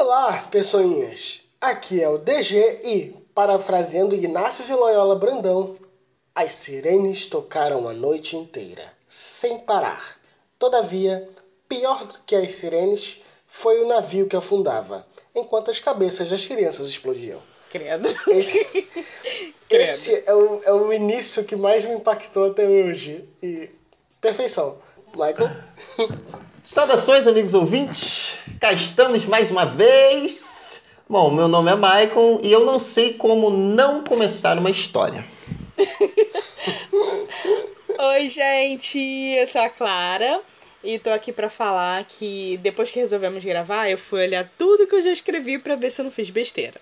Olá, pessoinhas! Aqui é o DG e, parafraseando Ignácio de Loyola Brandão, as sirenes tocaram a noite inteira, sem parar. Todavia, pior do que as sirenes foi o navio que afundava, enquanto as cabeças das crianças explodiam. Credo. Esse é o início que mais me impactou até hoje. E perfeição. Michael? Saudações, amigos ouvintes. Cá estamos mais uma vez. Bom, meu nome é Michael e eu não sei como não começar uma história. Oi, gente. Eu sou a Clara e tô aqui pra falar que depois que resolvemos gravar, eu fui olhar tudo que eu já escrevi pra ver se eu não fiz besteira.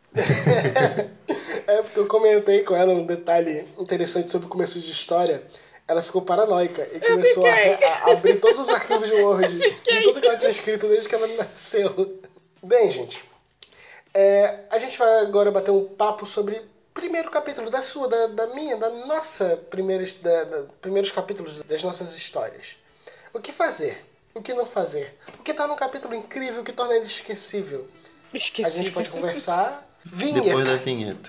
É porque eu comentei com ela um detalhe interessante sobre o começo de história. Ela ficou paranoica e começou a abrir todos os arquivos de Word de tudo que ela tinha escrito desde que ela nasceu. Bem, gente, a gente vai agora bater um papo sobre o primeiro capítulo da sua, da minha, da nossa primeiros capítulos das nossas histórias. O que fazer? O que não fazer? O que torna um capítulo incrível? O que torna ele esquecível? A gente pode conversar. Vinheta. Depois da vinheta.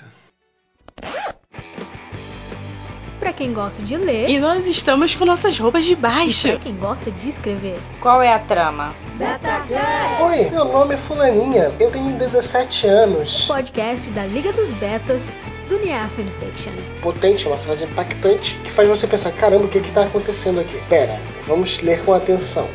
Pra quem gosta de ler E nós estamos com nossas roupas de baixo. e pra quem gosta de escrever. Qual é a trama? Oi, meu nome é Fulaninha, eu tenho 17 anos. Podcast da Liga dos Betas do Nia Fanfiction. Potente, uma frase impactante que faz você pensar, caramba, o que tá acontecendo aqui? Pera, vamos ler com atenção.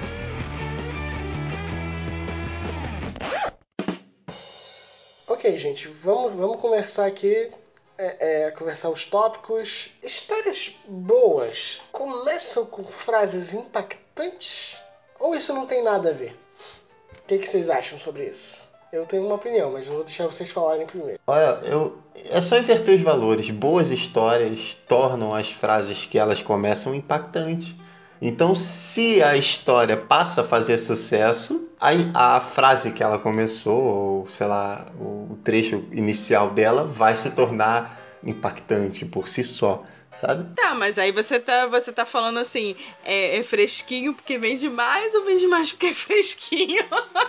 Ok, gente, vamos conversar aqui, conversar os tópicos. Histórias boas começam com frases impactantes? Ou isso não tem nada a ver? O que vocês acham sobre isso? Eu tenho uma opinião, mas eu vou deixar vocês falarem primeiro. Olha, é só inverter os valores. Boas histórias tornam as frases que elas começam impactantes. Então, se a história passa a fazer sucesso, a frase que ela começou, ou sei lá, o trecho inicial dela, vai se tornar impactante por si só, sabe? Tá, mas aí você tá falando assim, é fresquinho porque vende mais ou vende mais porque é fresquinho?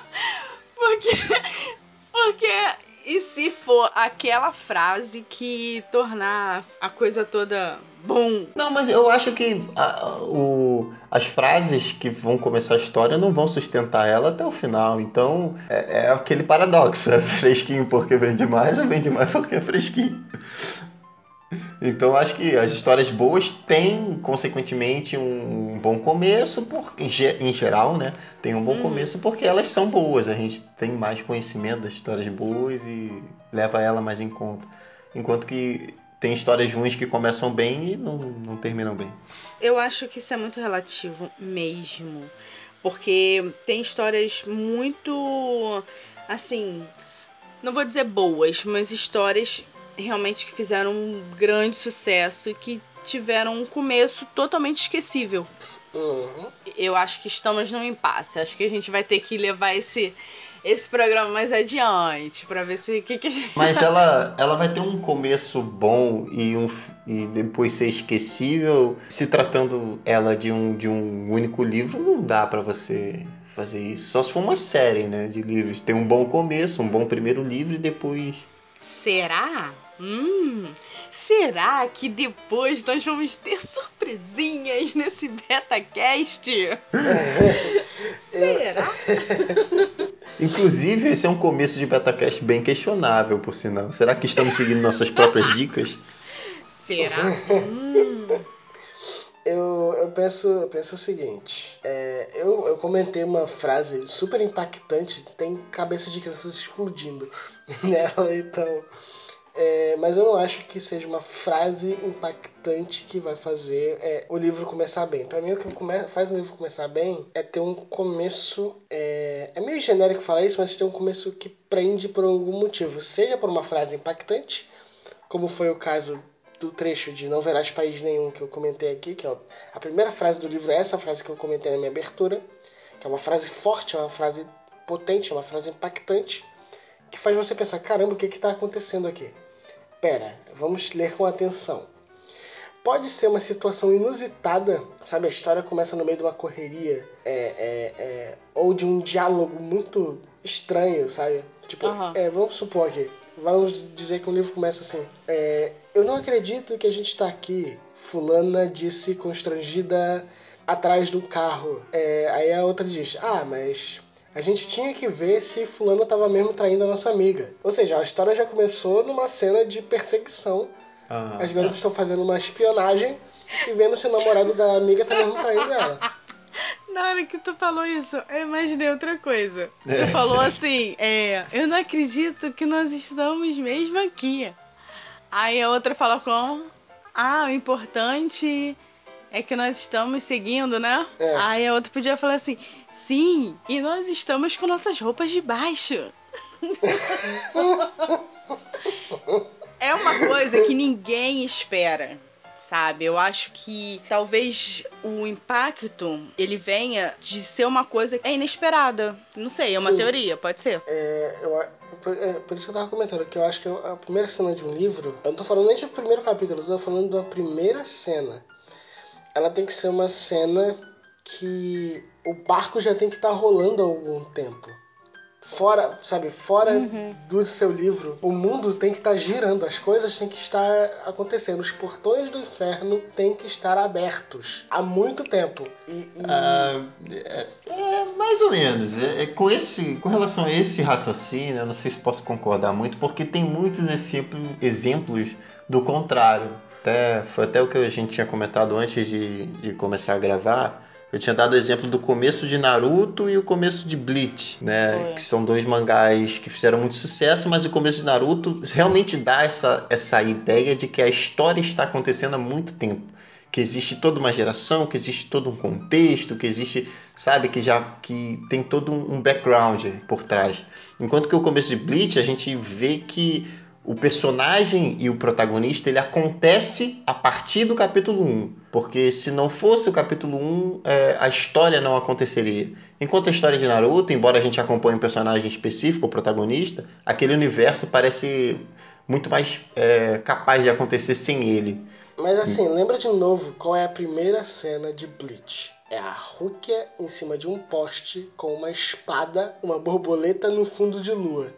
Porque e se for aquela frase que tornar a coisa toda bom? Não, mas eu acho que as frases que vão começar a história não vão sustentar ela até o final. Então é aquele paradoxo: é fresquinho porque vende mais ou vende mais porque é fresquinho. Então acho que as histórias boas têm, consequentemente, um bom começo, em geral, né? Tem um bom começo porque elas são boas. A gente tem mais conhecimento das histórias boas e leva ela mais em conta. Enquanto que tem histórias ruins que começam bem e não terminam bem. Eu acho que isso é muito relativo mesmo. Porque tem histórias muito, assim, não vou dizer boas, mas histórias realmente que fizeram um grande sucesso e que tiveram um começo totalmente esquecível. Uhum. Eu acho que estamos num impasse. Acho que a gente vai ter que levar esse programa mais adiante pra ver se Mas ela vai ter um começo bom e depois ser esquecível. Se tratando ela de um único livro, não dá pra você fazer isso. Só se for uma série, né, de livros. Tem um bom começo, um bom primeiro livro e depois... Será? Será que depois nós vamos ter surpresinhas nesse BetaCast? Será? Inclusive, esse é um começo de BetaCast bem questionável, por sinal. Será que estamos seguindo nossas próprias dicas? Será? Eu penso o seguinte, eu comentei uma frase super impactante, tem cabeça de crianças explodindo nela, então... mas eu não acho que seja uma frase impactante que vai fazer o livro começar bem. Pra mim, o que faz um livro começar bem é ter um começo... É meio genérico falar isso, mas ter um começo que prende por algum motivo. Seja por uma frase impactante, como foi o caso do trecho de Não Verás País Nenhum que eu comentei aqui, que é a primeira frase do livro, é essa frase que eu comentei na minha abertura, que é uma frase forte, é uma frase potente, é uma frase impactante, que faz você pensar, caramba, o que está acontecendo aqui? Pera, vamos ler com atenção. pode ser uma situação inusitada, sabe? A história começa no meio de uma correria, ou de um diálogo muito estranho, sabe? Tipo, vamos supor aqui, vamos dizer que o livro começa assim, eu não acredito que a gente tá aqui, fulana disse constrangida atrás do carro. Aí a outra diz, mas a gente tinha que ver se fulano tava mesmo traindo a nossa amiga. Ou seja, a história já começou numa cena de perseguição. As garotas estão fazendo uma espionagem e vendo se o namorado da amiga tá mesmo traindo ela. Na hora que tu falou isso, eu imaginei outra coisa. Tu falou assim, eu não acredito que nós estamos mesmo aqui. Aí a outra fala como? O importante é que nós estamos seguindo, né? Aí a outra podia falar assim, sim, e nós estamos com nossas roupas de baixo. É uma coisa que ninguém espera, sabe? Eu acho que talvez o impacto, ele venha de ser uma coisa inesperada. Não sei, é uma teoria, pode ser. Por isso que eu tava comentando, que eu acho que a primeira cena de um livro, eu não tô falando nem do primeiro capítulo, eu tô falando da primeira cena. Ela tem que ser uma cena que o barco já tem que estar rolando há algum tempo. Fora do seu livro, o mundo tem que estar girando, as coisas têm que estar acontecendo, os portões do inferno têm que estar abertos há muito tempo. Mais ou menos. Com relação a esse raciocínio, eu não sei se posso concordar muito, porque tem muitos exemplos do contrário. Foi até o que a gente tinha comentado antes de começar a gravar. Eu tinha dado o exemplo do começo de Naruto e o começo de Bleach, né? Que são dois mangás que fizeram muito sucesso, mas o começo de Naruto realmente dá essa ideia de que a história está acontecendo há muito tempo. Que existe toda uma geração, que existe todo um contexto, que existe, sabe, que tem todo um background por trás. Enquanto que o começo de Bleach, a gente vê que o personagem e o protagonista, ele acontece a partir do capítulo 1. Porque se não fosse o capítulo 1, a história não aconteceria. Enquanto a história de Naruto, embora a gente acompanhe um personagem específico, o protagonista, aquele universo parece muito mais capaz de acontecer sem ele. Mas assim, lembra de novo qual é a primeira cena de Bleach. É a Rukia em cima de um poste com uma espada, uma borboleta no fundo de lua.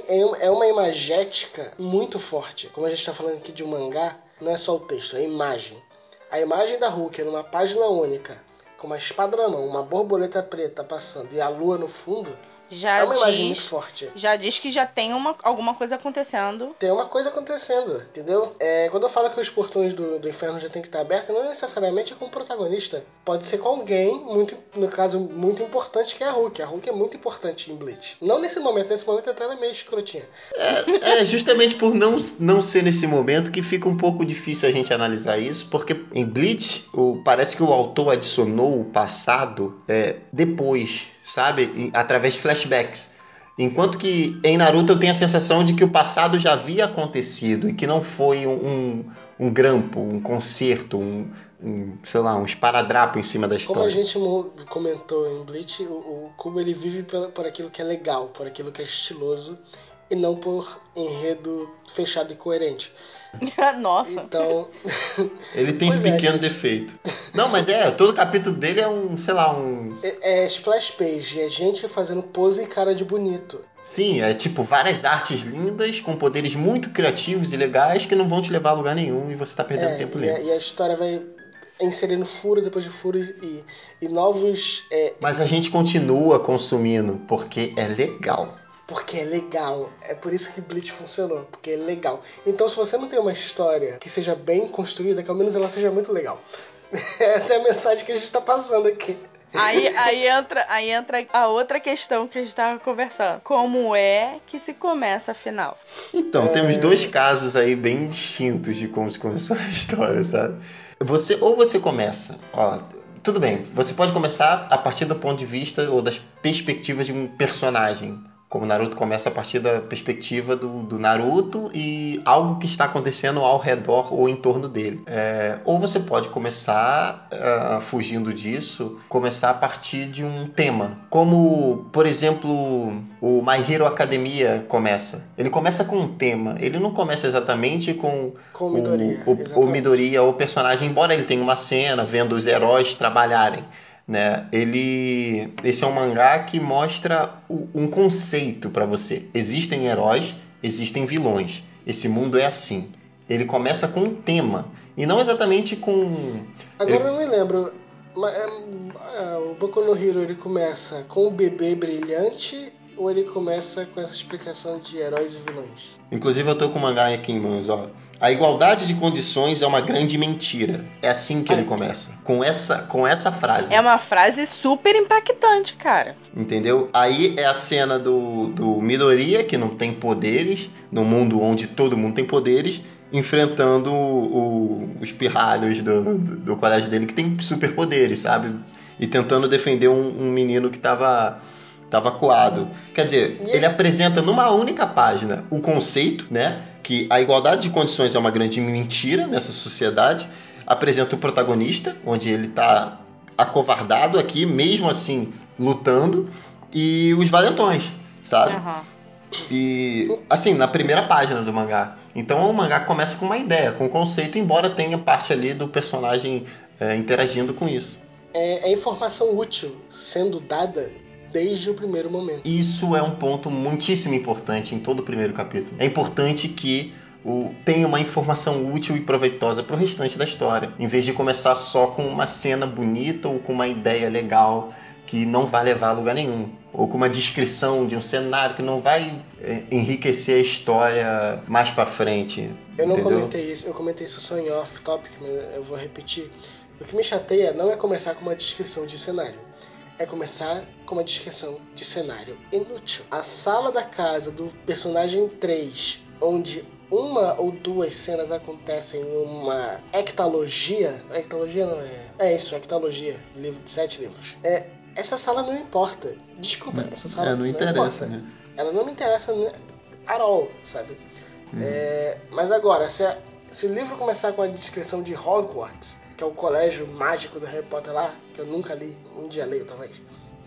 É uma imagética muito forte. Como a gente está falando aqui de um mangá, não é só o texto, é a imagem. A imagem da Rukia numa página única, com uma espada na mão, uma borboleta preta passando e a lua no fundo, é uma imagem muito forte. Já diz que já tem alguma coisa acontecendo. Tem uma coisa acontecendo, entendeu? Quando eu falo que os portões do inferno já tem que estar abertos, não necessariamente é com o protagonista. Pode ser com alguém, no caso, muito importante, que é a Hulk. A Hulk é muito importante em Bleach. Não nesse momento até ela é meio escrotinha. Justamente por não ser nesse momento que fica um pouco difícil a gente analisar isso, porque em Bleach parece que o autor adicionou o passado depois, sabe? Através de flashbacks. Enquanto que em Naruto eu tenho a sensação de que o passado já havia acontecido e que não foi um grampo, um concerto, um esparadrapo em cima da história. Como a gente comentou em Bleach, o Kubo ele vive por aquilo que é legal, por aquilo que é estiloso e não por enredo fechado e coerente. Nossa. Então... Ele tem esse pequeno defeito. Não, mas todo capítulo dele é É splash page, é gente fazendo pose e cara de bonito. Sim, é tipo várias artes lindas, com poderes muito criativos e legais que não vão te levar a lugar nenhum e você tá perdendo tempo lendo. E a história vai inserindo furo depois de furo e novos... Mas a gente continua consumindo, porque é legal. Porque é legal. É por isso que Bleach funcionou, porque é legal. Então, se você não tem uma história que seja bem construída, que ao menos ela seja muito legal. Essa é a mensagem que a gente tá passando aqui. Aí entra a outra questão que a gente tava conversando. Como é que se começa a final? Então, temos dois casos aí bem distintos de como se começou a história, sabe? Você começa, tudo bem, você pode começar a partir do ponto de vista ou das perspectivas de um personagem. Como o Naruto começa a partir da perspectiva do Naruto e algo que está acontecendo ao redor ou em torno dele. Ou você pode começar, fugindo disso, começar a partir de um tema. Como, por exemplo, o My Hero Academia começa. Ele começa com um tema. Ele não começa exatamente com Com Midoriya, o exatamente. Midoriya, o personagem, embora ele tenha uma cena vendo os heróis trabalharem. Né? Esse é um mangá que mostra um conceito para você. Existem heróis, existem vilões. Esse mundo é assim. Ele começa com um tema e não exatamente com. Agora eu não me lembro. O Boku no Hero ele começa com o bebê brilhante ou ele começa com essa explicação de heróis e vilões? Inclusive eu tô com o mangá aqui em mãos, ó. A igualdade de condições é uma grande mentira. É assim que ele começa. Com essa frase. É uma frase super impactante, cara. Entendeu? Aí é a cena do Midoriya, que não tem poderes, no mundo onde todo mundo tem poderes, enfrentando os pirralhos do colégio dele, que tem superpoderes, sabe? E tentando defender um menino que tava acuado. Quer dizer, ele apresenta numa única página o conceito, né? Que a igualdade de condições é uma grande mentira nessa sociedade. Apresenta o protagonista, onde ele tá acovardado aqui, mesmo assim lutando, e os valentões, sabe? Uhum. E assim, na primeira página do mangá. Então o mangá começa com uma ideia, com um conceito, embora tenha parte ali do personagem interagindo com isso. É informação útil sendo dada desde o primeiro momento. Isso é um ponto muitíssimo importante em todo o primeiro capítulo. É importante que tenha uma informação útil e proveitosa para o restante da história, em vez de começar só com uma cena bonita ou com uma ideia legal que não vai levar a lugar nenhum, ou com uma descrição de um cenário que não vai enriquecer a história mais para frente. Eu não entendeu? comentei isso, eu comentei isso só em off-topic, mas eu vou repetir. O que me chateia não é começar com uma descrição de cenário, é começar com uma descrição de cenário inútil. A sala da casa do personagem 3, onde uma ou duas cenas acontecem em uma ectalogia. Ectalogia não é. É isso, ectalogia. Livro de 7 livros. Essa sala não importa. Desculpa, essa sala não interessa, importa. né? Ela não me interessa at all, sabe? Mas agora, se o livro começar com a descrição de Hogwarts, que é o colégio mágico do Harry Potter lá, que eu nunca li, um dia leio talvez.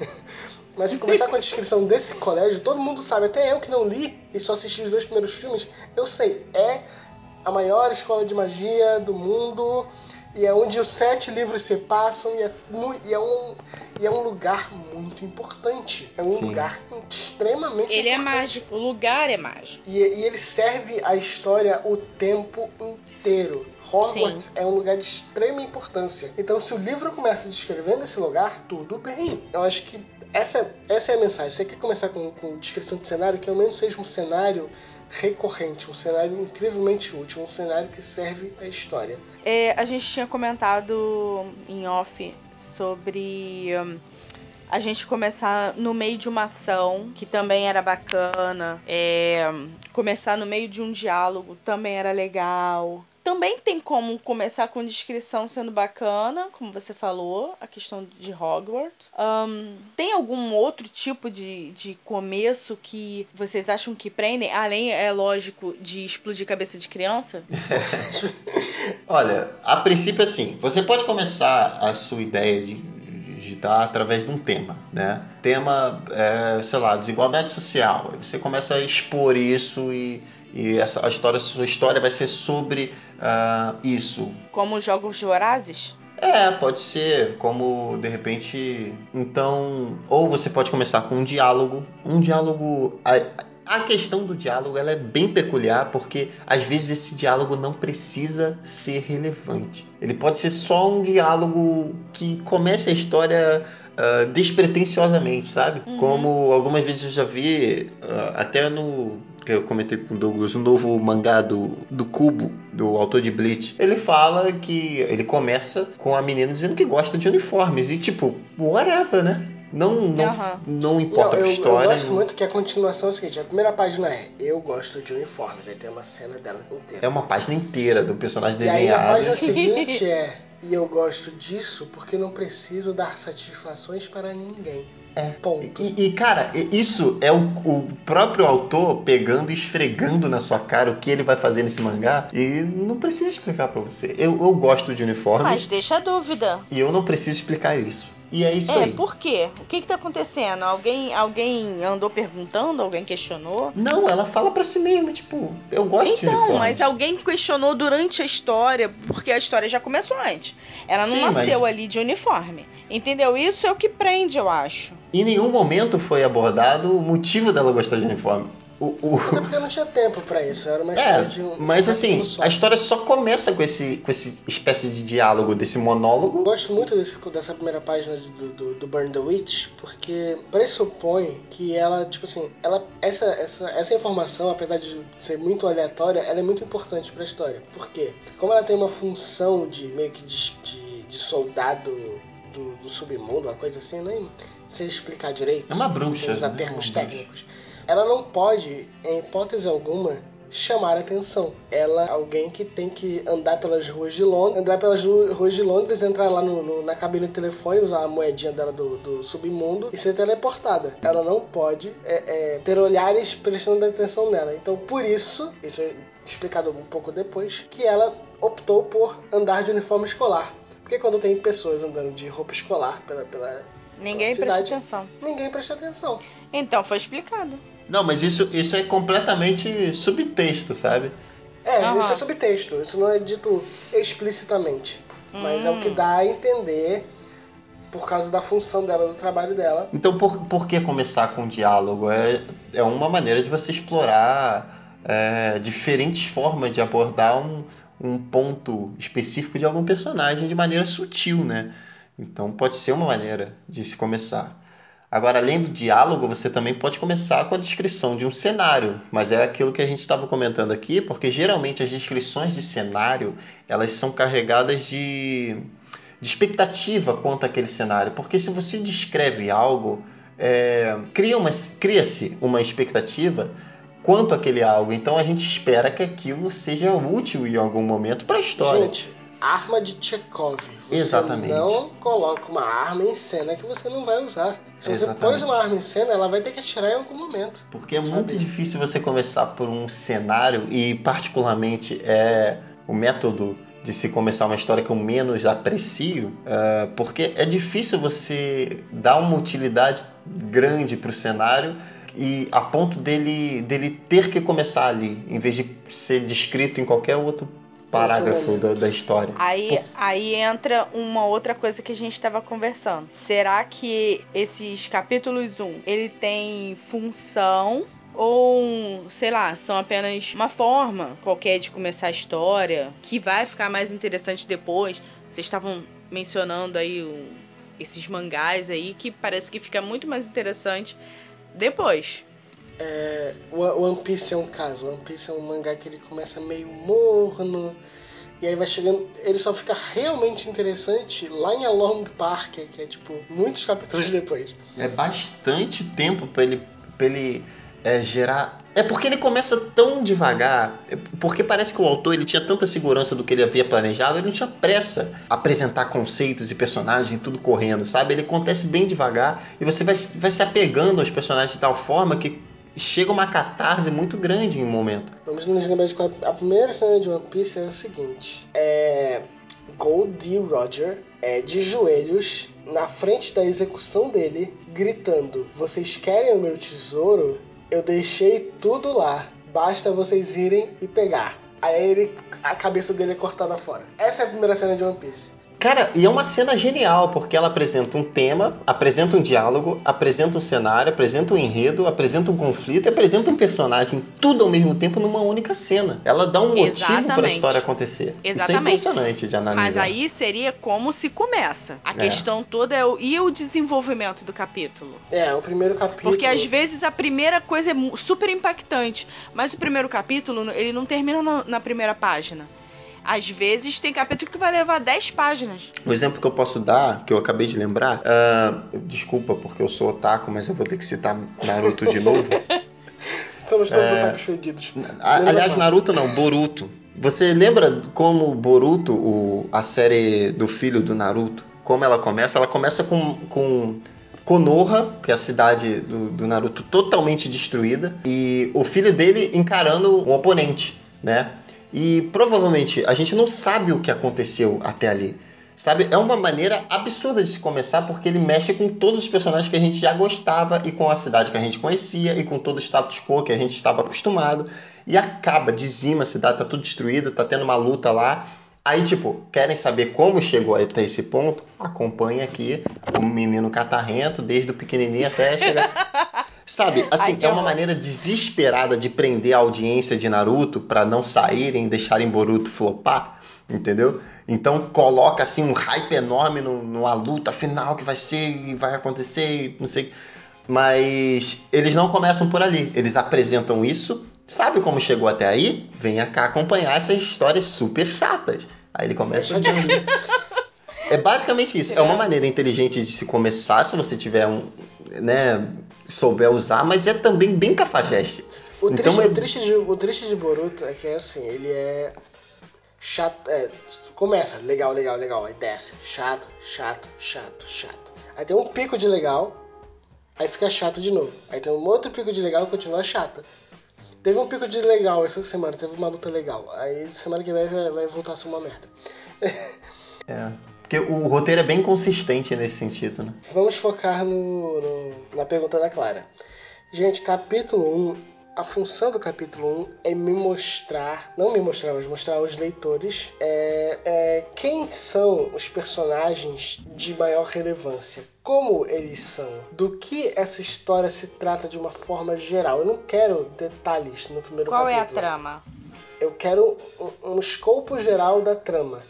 Mas se começar com a descrição desse colégio, todo mundo sabe, até eu que não li e só assisti os 2 primeiros filmes, eu sei, é a maior escola de magia do mundo e é onde os 7 livros se passam e é um lugar muito importante. É um Sim. lugar extremamente Ele importante. é mágico, o lugar é mágico. E ele serve a história o tempo inteiro. Hogwarts é um lugar de extrema importância. Então, se o livro começa descrevendo esse lugar, tudo bem. Eu acho que essa é a mensagem. Você quer começar com descrição de cenário, que ao menos seja um cenário recorrente, um cenário incrivelmente útil, um cenário que serve a história. A gente tinha comentado em off sobre a gente começar no meio de uma ação, que também era bacana. Começar no meio de um diálogo também era legal. Também tem como começar com descrição sendo bacana, como você falou, a questão de Hogwarts. Tem algum outro tipo de começo que vocês acham que prendem? Além, é lógico, de explodir cabeça de criança? Olha, a princípio assim, você pode começar a sua ideia de digitar através de um tema, né? Tema, sei lá, desigualdade social. Você começa a expor isso e sua história vai ser sobre isso. Como Jogos Vorazes? Pode ser, como de repente. Então, ou você pode começar com um diálogo. A questão do diálogo ela é bem peculiar porque às vezes esse diálogo não precisa ser relevante. Ele pode ser só um diálogo que comece a história despretensiosamente, sabe? Como algumas vezes eu já vi, até no que eu comentei com o Douglas, o novo mangá do Kubo, do autor de Bleach. Ele fala que ele começa com a menina dizendo que gosta de uniformes e tipo, whatever, né? Não importa pra história. Eu gosto muito que a continuação é o seguinte: a primeira página é Eu gosto de uniformes, aí tem uma cena dela inteira. É uma página inteira do personagem E desenhado. aí a página seguinte E eu gosto disso porque não preciso dar satisfações para ninguém. Ponto. Cara, isso é o próprio autor pegando e esfregando na sua cara o que ele vai fazer nesse mangá e não precisa explicar pra você. Eu gosto de uniformes. Mas deixa a dúvida. E eu não preciso explicar isso. E é isso aí. Por quê? O que tá acontecendo? Alguém andou perguntando? Alguém questionou? Não, ela fala pra si mesma, tipo, eu gosto de Então, uniformes. mas alguém questionou durante a história, porque a história já começou antes. Ela não Sim, nasceu mas ali de uniforme. Entendeu? Isso é o que prende, eu acho. em nenhum momento foi abordado o motivo dela gostar de uniforme. Até porque não tinha tempo pra isso, era uma história de um capítulo só. A história só começa com esse espécie de diálogo, desse monólogo. Eu gosto muito dessa primeira página do Burn the Witch, porque pressupõe que ela, tipo assim, essa informação, apesar de ser muito aleatória, ela é muito importante pra história. Por quê? Como ela tem uma função de meio que de soldado do submundo, uma coisa assim, nem sei explicar direito. É uma bruxa, sem usar né? termos técnicos. Ela não pode, em hipótese alguma, chamar a atenção. Ela é alguém que tem que andar pelas ruas de Londres, entrar lá na cabine de telefone, usar a moedinha dela do submundo e ser teleportada. Ela não pode ter olhares prestando atenção nela. Então, por isso é explicado um pouco depois, que ela optou por andar de uniforme escolar. Porque quando tem pessoas andando de roupa escolar pela Ninguém cidade, presta atenção. ninguém presta atenção. Então, foi explicado. Não, mas isso é completamente subtexto, sabe? Isso é subtexto, isso não é dito explicitamente. Mas é o que dá a entender por causa da função dela, do trabalho dela. Então por que começar com diálogo? É uma maneira de você explorar diferentes formas de abordar um ponto específico de algum personagem de maneira sutil, né? Então pode ser uma maneira de se começar. Agora, além do diálogo, você também pode começar com a descrição de um cenário, mas é aquilo que a gente estava comentando aqui, porque geralmente as descrições de cenário, elas são carregadas de expectativa quanto àquele cenário, porque se você descreve algo, cria-se uma expectativa quanto àquele algo, então a gente espera que aquilo seja útil em algum momento para a história. Gente, arma de Chekhov. Você Exatamente. não coloca uma arma em cena que você não vai usar. Se você pôs uma arma em cena, ela vai ter que atirar em algum momento. Porque é muito difícil você começar por um cenário, e particularmente o método de se começar uma história que eu menos aprecio, porque é difícil você dar uma utilidade grande para o cenário e a ponto dele ter que começar ali, em vez de ser descrito em qualquer outro parágrafo da história. Aí entra uma outra coisa que a gente estava conversando. Será que esses capítulos 1, ele tem função ou, sei lá, são apenas uma forma qualquer de começar a história que vai ficar mais interessante depois? Vocês estavam mencionando aí esses mangás aí que parece que fica muito mais interessante depois. One Piece é um caso. One Piece é um mangá que ele começa meio morno, e aí vai chegando. Ele só fica realmente interessante lá em Along Park, que é tipo muitos capítulos depois. É bastante tempo pra ele gerar. É porque ele começa tão devagar, porque parece que o autor ele tinha tanta segurança do que ele havia planejado, ele não tinha pressa a apresentar conceitos e personagens, tudo correndo, sabe? Ele acontece bem devagar e você vai se apegando aos personagens de tal forma que chega uma catarse muito grande em um momento. Vamos nos lembrar de qual a primeira cena de One Piece é o seguinte: Gold D. Roger de joelhos na frente da execução dele, gritando: "Vocês querem o meu tesouro? Eu deixei tudo lá. Basta vocês irem e pegar." Aí a cabeça dele é cortada fora. Essa é a primeira cena de One Piece. Cara, e é uma cena genial, porque ela apresenta um tema, apresenta um diálogo, apresenta um cenário, apresenta um enredo, apresenta um conflito e apresenta um personagem, tudo ao mesmo tempo numa única cena. Ela dá um motivo para a história acontecer. Exatamente. Isso é impressionante de analisar. Mas aí seria como se começa. A questão toda e o desenvolvimento do capítulo. O primeiro capítulo... Porque às vezes a primeira coisa é super impactante, mas o primeiro capítulo, ele não termina na primeira página. Às vezes tem capítulo que vai levar 10 páginas. Um exemplo que eu posso dar, que eu acabei de lembrar, desculpa porque eu sou otaku, mas eu vou ter que citar Naruto de novo. Somos todos otakus fedidos. Aliás, Naruto não, Boruto. Você lembra como Boruto, a série do filho do Naruto, como ela começa? Ela começa com Konoha, que é a cidade do Naruto totalmente destruída, e o filho dele encarando um oponente, né? E provavelmente a gente não sabe o que aconteceu até ali. Sabe? É uma maneira absurda de se começar, porque ele mexe com todos os personagens que a gente já gostava e com a cidade que a gente conhecia e com todo o status quo que a gente estava acostumado. E acaba, dizima a cidade, tá tudo destruído, tá tendo uma luta lá. Aí, tipo, querem saber como chegou até esse ponto? Acompanha aqui o menino catarrento, desde o pequenininho até chegar... Sabe, assim, é uma maneira desesperada de prender a audiência de Naruto para não saírem e deixarem Boruto flopar, entendeu? Então coloca assim um hype enorme numa luta final que vai ser e vai acontecer, não sei. Mas eles não começam por ali. Eles apresentam isso. Sabe como chegou até aí? Venha cá acompanhar essas histórias super chatas. Aí ele começa a dizer. É basicamente isso. É uma maneira inteligente de se começar, se você tiver né, souber usar, mas é também bem cafajeste. O triste de Boruto é que é assim, ele é chato, começa legal, aí desce, chato. Aí tem um pico de legal, aí fica chato de novo. Aí tem um outro pico de legal e continua chato. Teve um pico de legal essa semana, teve uma luta legal. Aí semana que vem vai voltar a ser uma merda. Porque o roteiro é bem consistente nesse sentido, né? Vamos focar na pergunta da Clara. Gente, capítulo 1, a função do capítulo 1 é mas mostrar aos leitores quem são os personagens de maior relevância, como eles são, do que essa história se trata de uma forma geral. Eu não quero detalhes no primeiro Qual capítulo. Qual é a trama? Eu quero um escopo geral da trama.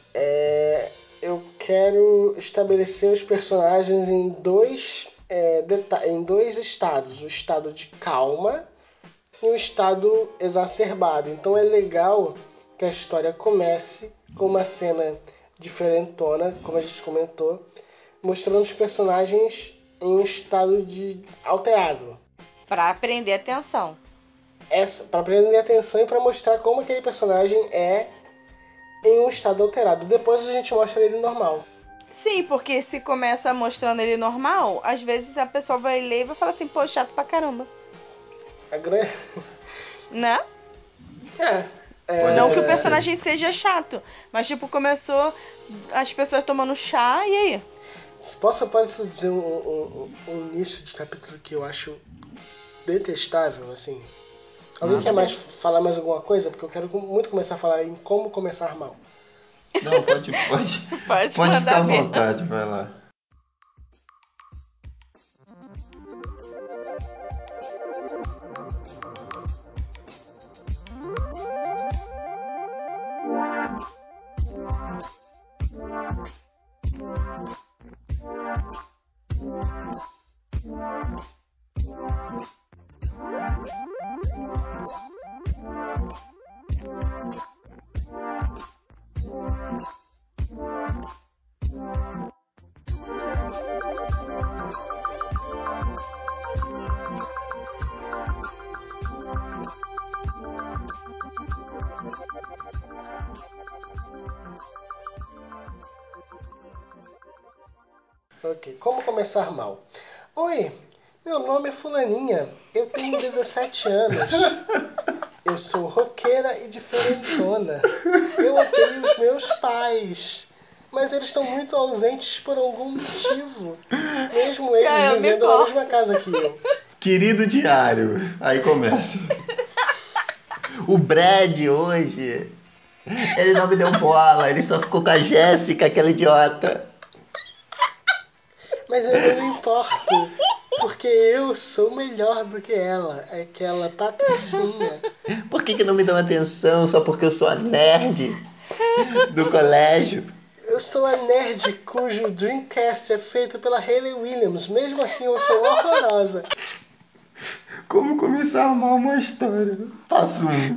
Eu quero estabelecer os personagens em dois estados. O estado de calma e um estado exacerbado. Então é legal que a história comece com uma cena diferentona, como a gente comentou, mostrando os personagens em um estado de alterado. Pra prender atenção. Para prender a atenção e para mostrar como aquele personagem é em um estado alterado. Depois a gente mostra ele normal. Sim, porque se começa mostrando ele normal, às vezes a pessoa vai ler e vai falar assim, pô, chato pra caramba. Né? Não que o personagem seja chato, mas tipo, começou as pessoas tomando chá, e aí? Posso dizer um início de capítulo que eu acho detestável, assim? Alguém quer falar mais alguma coisa? Porque eu quero muito começar a falar em como começar mal. Não, pode ficar à vontade, vai lá. Ok, como começar mal? Oi, meu nome é Fulaninha, eu tenho 17 anos. Eu sou roqueira e diferentona. Eu odeio os meus pais, mas eles estão muito ausentes por algum motivo. Mesmo eles vivendo na mesma casa que eu. Querido diário, aí começa. O Brad hoje, ele não me deu bola, ele só ficou com a Jéssica, aquela idiota. Mas eu não importo, porque eu sou melhor do que ela, aquela patricinha. Por que não me dão atenção só porque eu sou a nerd do colégio? Eu sou a nerd cujo Dreamcast é feito pela Hayley Williams. Mesmo assim, eu sou horrorosa. Como começar mal uma história? Passo 1.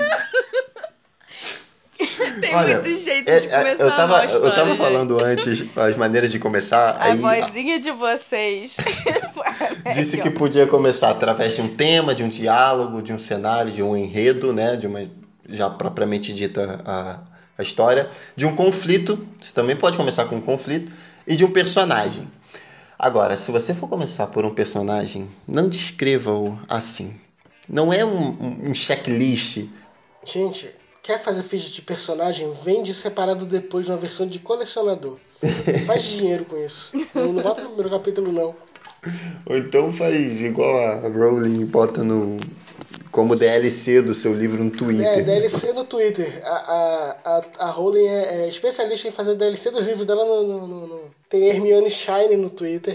Tem muito jeito de começar mal a história, eu tava falando antes as maneiras de começar. A vozinha de vocês. Disse que podia começar através de um tema, de um diálogo, de um cenário, de um enredo, né? De uma já propriamente dita a história. De um conflito, você também pode começar com um conflito. E de um personagem. Agora, se você for começar por um personagem, não descreva-o assim. Não é um checklist. Gente, quer fazer ficha de personagem? Vende separado depois numa versão de colecionador. Faz dinheiro com isso. Não bota no primeiro capítulo, não. Ou então faz igual a Rowling bota como DLC do seu livro no Twitter. DLC no Twitter. A Rowling é especialista em fazer DLC do livro dela no. Tem Hermione Shine no Twitter.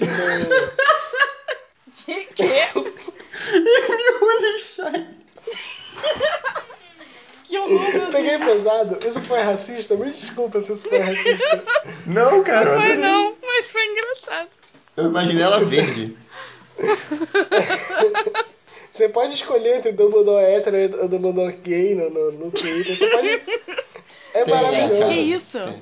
Tem... Que? Hermione Shine. Que horror, meu Peguei Deus. pesado. Isso foi racista? Me desculpa se isso foi racista. Não, cara, eu Não foi adorei. não, mas foi engraçado. Eu imaginei ela verde. Você pode escolher entre Dumbledore hétero e Dumbledore gay no Twitter. Você pode... É Tem, maravilhoso. Gente, que cara, isso? tem.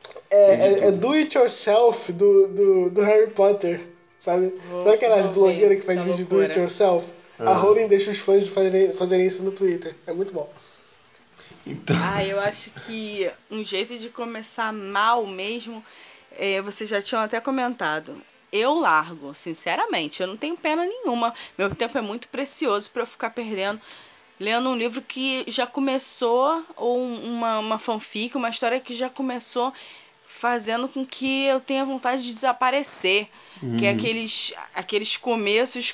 É do it yourself do Harry Potter, sabe? Sabe aquelas vou blogueiras ver que faz essa vídeo do it loucura. yourself? A Rowling deixa os fãs fazerem isso no Twitter. É muito bom. Então, Eu acho que um jeito de começar mal mesmo, vocês já tinham até comentado. Eu largo, sinceramente, eu não tenho pena nenhuma. Meu tempo é muito precioso para eu ficar perdendo lendo um livro que já começou, ou uma fanfic, uma história que já começou fazendo com que eu tenha vontade de desaparecer. Que é aqueles começos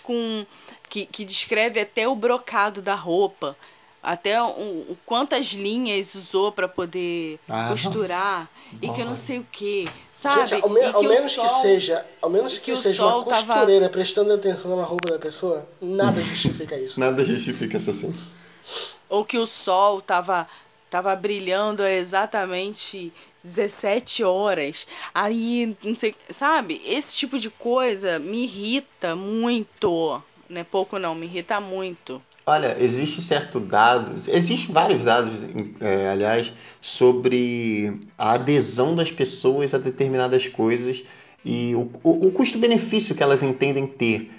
que descreve até o brocado da roupa, até o quantas linhas usou para poder costurar, e que eu não nossa. sei o que, Gente, sabe? E ao que o menos que sol, seja, uma sol tava costureira prestando atenção na roupa da pessoa, nada justifica isso. Nada justifica essa cena. ou que o sol tava brilhando a exatamente 17 horas. Aí, não sei, sabe? Esse tipo de coisa me irrita muito. Não é pouco não, me irrita muito. Olha, existe certo dado, existem vários dados, aliás, sobre a adesão das pessoas a determinadas coisas e o custo-benefício que elas entendem ter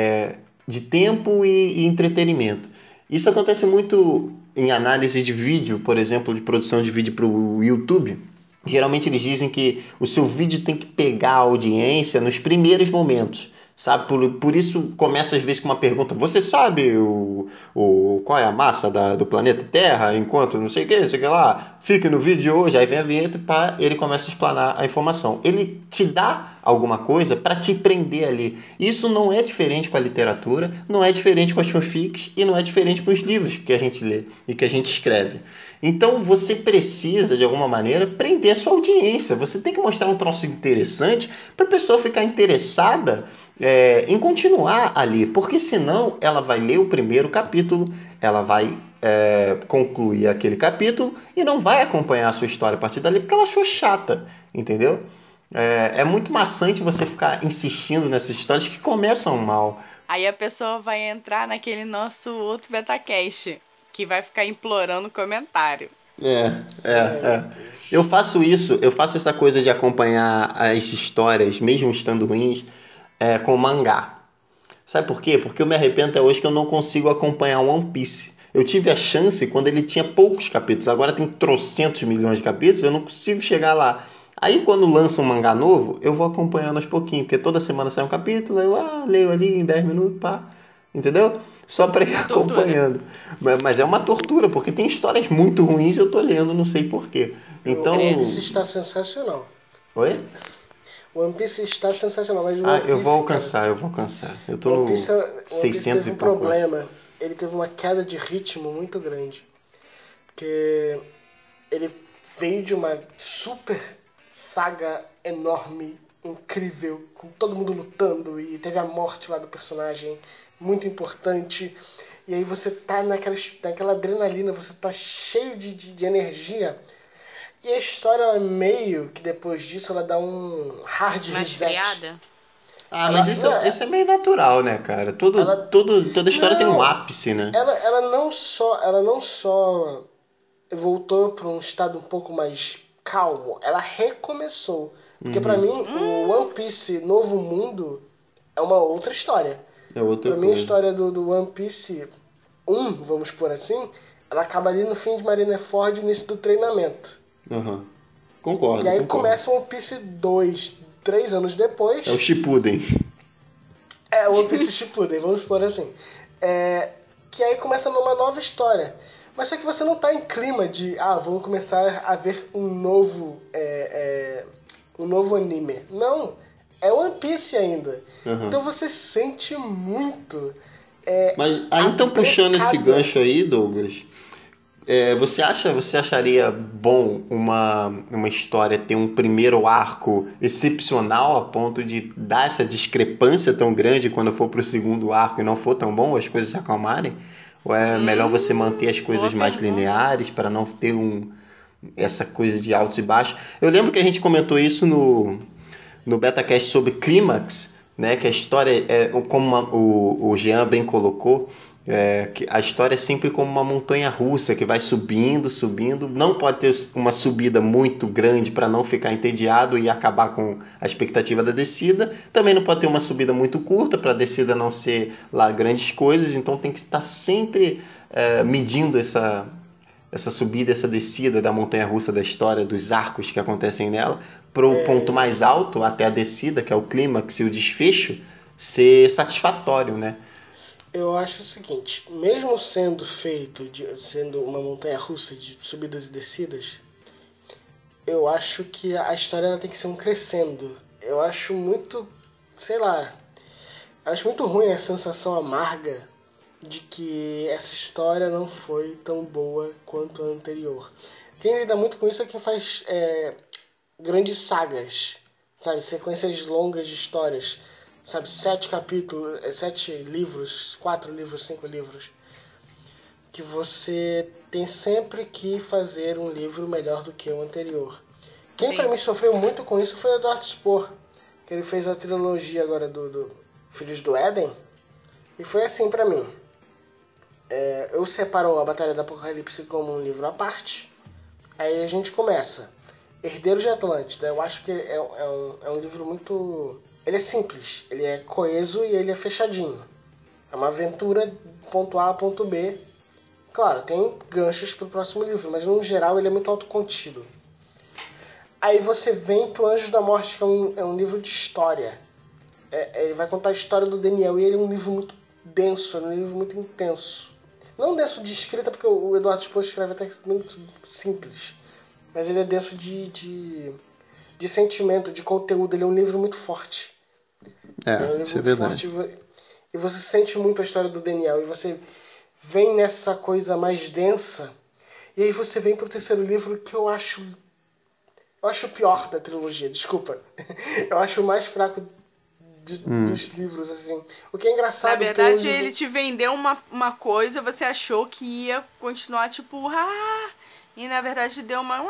de tempo e entretenimento. Isso acontece muito em análise de vídeo, por exemplo, de produção de vídeo para o YouTube. Geralmente eles dizem que o seu vídeo tem que pegar a audiência nos primeiros momentos, sabe? Por isso começa às vezes com uma pergunta: você sabe qual é a massa do planeta Terra? Enquanto não sei o que, não sei o que lá, fique no vídeo de hoje. Aí vem a vinheta e ele começa a explanar a informação. Ele te dá alguma coisa para te prender ali. Isso não é diferente com a literatura, não é diferente com as fanfics e não é diferente com os livros que a gente lê e que a gente escreve. Então você precisa, de alguma maneira, prender a sua audiência. Você tem que mostrar um troço interessante para a pessoa ficar interessada em continuar ali. Porque senão ela vai ler o primeiro capítulo, ela vai concluir aquele capítulo e não vai acompanhar a sua história a partir dali porque ela achou chata, entendeu? É muito maçante você ficar insistindo nessas histórias que começam mal. Aí a pessoa vai entrar naquele nosso outro BetaCast, que vai ficar implorando comentário. Meu Eu Deus. faço isso, eu faço essa coisa de acompanhar as histórias, mesmo estando ruins, com mangá. Sabe por quê? Porque eu me arrependo até hoje que eu não consigo acompanhar One Piece. Eu tive a chance quando ele tinha poucos capítulos, agora tem trocentos milhões de capítulos, eu não consigo chegar lá. Aí quando lança um mangá novo, eu vou acompanhando aos pouquinhos, porque toda semana sai um capítulo, eu leio ali em 10 minutos, pá, entendeu? Só para ir Uma tortura. acompanhando. Mas é uma tortura, porque tem histórias muito ruins e eu tô lendo, não sei porquê. O Então... One Piece está sensacional. Oi? One Piece está sensacional, mas o Ah, One Piece, cara... eu vou alcançar. Eu tô One no Piece, One Piece 600 teve e um pouco, eu acho. problema. Ele teve uma queda de ritmo muito grande. Porque ele veio de uma super saga enorme, incrível, com todo mundo lutando, e teve a morte lá do personagem, muito importante. E aí você tá naquela adrenalina, você tá cheio de energia. E a história, ela meio que depois disso, ela dá um hard Uma reset. esfriada. Ah, mas Ela, não, isso é meio natural, né, cara? ela, Toda história tem um não, ápice, né? ela não só voltou para um estado um pouco mais calmo, ela recomeçou. Porque pra mim, o One Piece Novo Mundo é uma outra história. É outra Pra mim, a coisa. história do One Piece 1, vamos por assim, ela acaba ali no fim de Marineford, no início do treinamento. Aham. E Concordo, aí concordo. começa o One Piece 2, 3 anos depois... É o Shippuden. É, o One Piece Shippuden, vamos por assim. Que aí começa numa nova história. Mas só que você não tá em clima de... vamos começar a ver um novo anime. Não, é One Piece ainda. Uhum. Então você sente muito... Mas aí então, puxando esse gancho aí, Douglas, você acharia bom uma história ter um primeiro arco excepcional a ponto de dar essa discrepância tão grande quando for pro segundo arco e não for tão bom, as coisas se acalmarem? Ou é melhor você manter as coisas mais lineares para não ter essa coisa de altos e baixos? Eu lembro que a gente comentou isso no BetaCast sobre Clímax, né? Que a história como o Jean bem colocou, que a história é sempre como uma montanha russa que vai subindo, subindo. Não pode ter uma subida muito grande para não ficar entediado e acabar com a expectativa da descida. Também não pode ter uma subida muito curta para a descida não ser lá grandes coisas. Então tem que estar sempre medindo essa subida, essa descida da montanha-russa da história, dos arcos que acontecem nela, para o ponto mais alto, até a descida, que é o clímax e o desfecho, ser satisfatório, né? Eu acho o seguinte, mesmo sendo sendo uma montanha-russa de subidas e descidas, eu acho que a história ela tem que ser um crescendo. Eu acho muito, sei lá, eu acho muito ruim a sensação amarga de que essa história não foi tão boa quanto a anterior. Quem lida muito com isso é quem faz grandes sagas, sabe? Sequências longas de histórias, sabe? 7 capítulos, 7 livros, 4 livros, 5 livros. Que você tem sempre que fazer um livro melhor do que o anterior. Quem para mim sofreu muito com isso foi o Eduardo Spohr, que ele fez a trilogia agora do Filhos do Éden, e foi assim para mim. Eu separo a Batalha do Apocalipse como um livro à parte. Aí a gente começa. Herdeiros de Atlântida. Eu acho que é um livro muito... Ele é simples, ele é coeso e ele é fechadinho. É uma aventura ponto A a ponto B. Claro, tem ganchos pro próximo livro, mas no geral ele é muito autocontido. Aí você vem pro Anjos da Morte, que é um livro de história. Ele vai contar a história do Daniel e ele é um livro muito denso, é um livro muito intenso. Não denso de escrita, porque o Eduardo Spohr escreve até muito simples. Mas ele é denso de sentimento, de conteúdo. Ele é um livro muito forte. Ele é um livro Isso é muito verdade. forte. E você sente muito a história do Daniel. E você vem nessa coisa mais densa. E aí você vem pro terceiro livro que eu acho o pior da trilogia, desculpa. Eu acho o mais fraco dos livros, assim. O que é engraçado... Na porque é um verdade, livro... ele te vendeu uma coisa, você achou que ia continuar, tipo, e na verdade deu uma...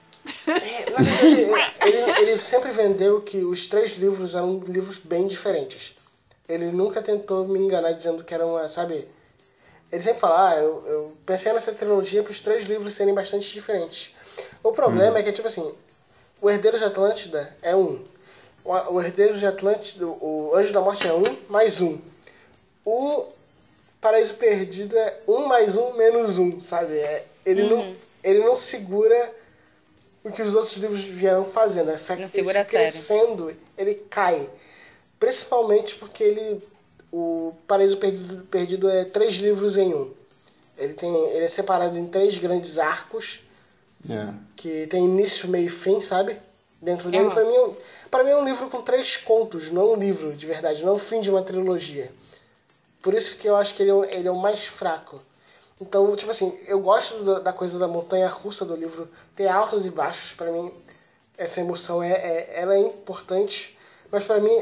Na verdade, ele sempre vendeu que os 3 livros eram livros bem diferentes. Ele nunca tentou me enganar dizendo que era uma, sabe... Ele sempre fala, eu pensei nessa trilogia para os 3 livros serem bastante diferentes. O problema é que, tipo assim, o Herdeiro de Atlântida é 1. O Herdeiro de Atlântida, o Anjo da Morte é 1 mais 1. O Paraíso Perdido é 1 mais 1 menos 1, sabe? Ele não segura o que os outros livros vieram fazendo. Não segura a sério. Crescendo, ele cai. Principalmente porque o Paraíso Perdido é 3 livros em 1. Ele é separado em 3 grandes arcos, que tem início, meio e fim, sabe? Dentro dele, pra mim é um livro com 3 contos, não um livro de verdade, não é o fim de uma trilogia. Por isso que eu acho que ele é o mais fraco. Então, tipo assim, eu gosto da coisa da montanha-russa do livro, ter altos e baixos. Pra mim, essa emoção ela é importante. Mas pra mim,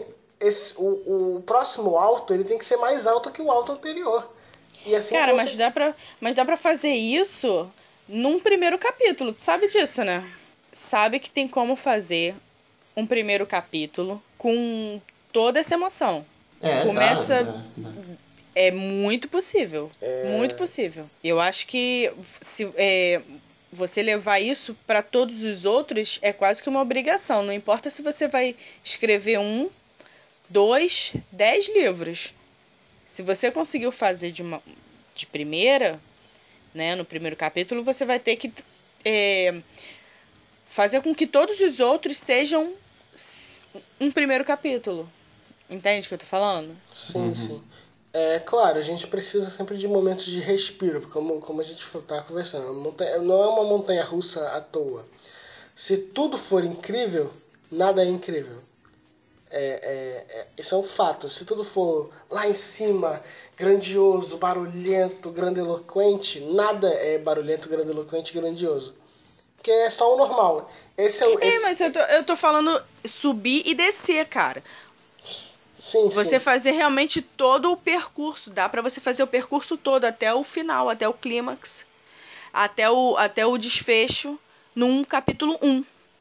o próximo alto, ele tem que ser mais alto que o alto anterior. E assim, Cara, mas dá pra fazer isso num primeiro capítulo. Tu sabe disso, né? Sabe que tem como fazer um primeiro capítulo com toda essa emoção. Começa... Dá. É muito possível. Muito possível. Eu acho que se você levar isso para todos os outros é quase que uma obrigação. Não importa se você vai escrever 1, 2, 10 livros. Se você conseguiu fazer de primeira, né, no primeiro capítulo, você vai ter que fazer com que todos os outros sejam um primeiro capítulo. Entende o que eu tô falando? Sim, sim. É claro, a gente precisa sempre de momentos de respiro, porque como a gente estava conversando, não é uma montanha russa à toa. Se tudo for incrível, nada é incrível. Isso é um fato. Se tudo for lá em cima, grandioso, barulhento, grandiloquente, nada é barulhento, grandiloquente, grandioso. Porque é só o normal. Esse é o. Mas eu tô falando subir e descer, cara. Sim, Você sim. fazer realmente todo o percurso. Dá pra você fazer o percurso todo, até o final, até o clímax. Até o desfecho num capítulo 1.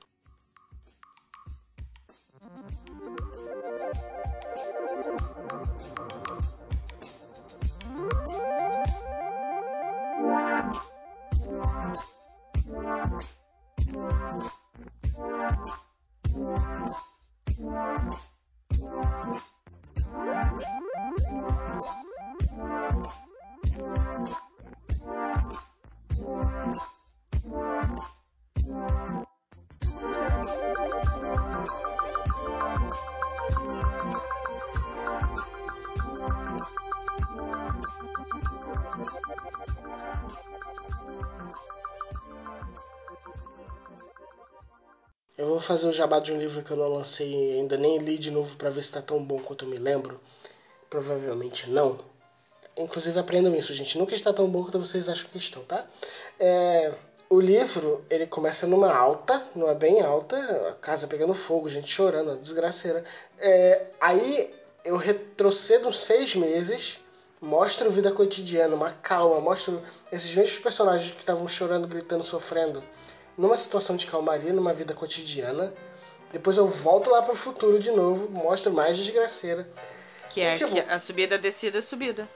Eu vou fazer o jabá de um livro que eu não lancei e ainda nem li de novo pra ver se tá tão bom quanto eu me lembro. Provavelmente não. Inclusive aprendam isso, gente. Nunca está tão bom quanto vocês acham que estão, tá? O livro, ele começa numa alta, numa bem alta, a casa pegando fogo, gente chorando, uma desgraceira. Aí eu retrocedo 6 meses, mostro vida cotidiana, uma calma, mostro esses mesmos personagens que estavam chorando, gritando, sofrendo, numa situação de calmaria, numa vida cotidiana. Depois eu volto lá pro futuro de novo, mostro mais desgraceira. Que E é tipo, a subida, descida, subida.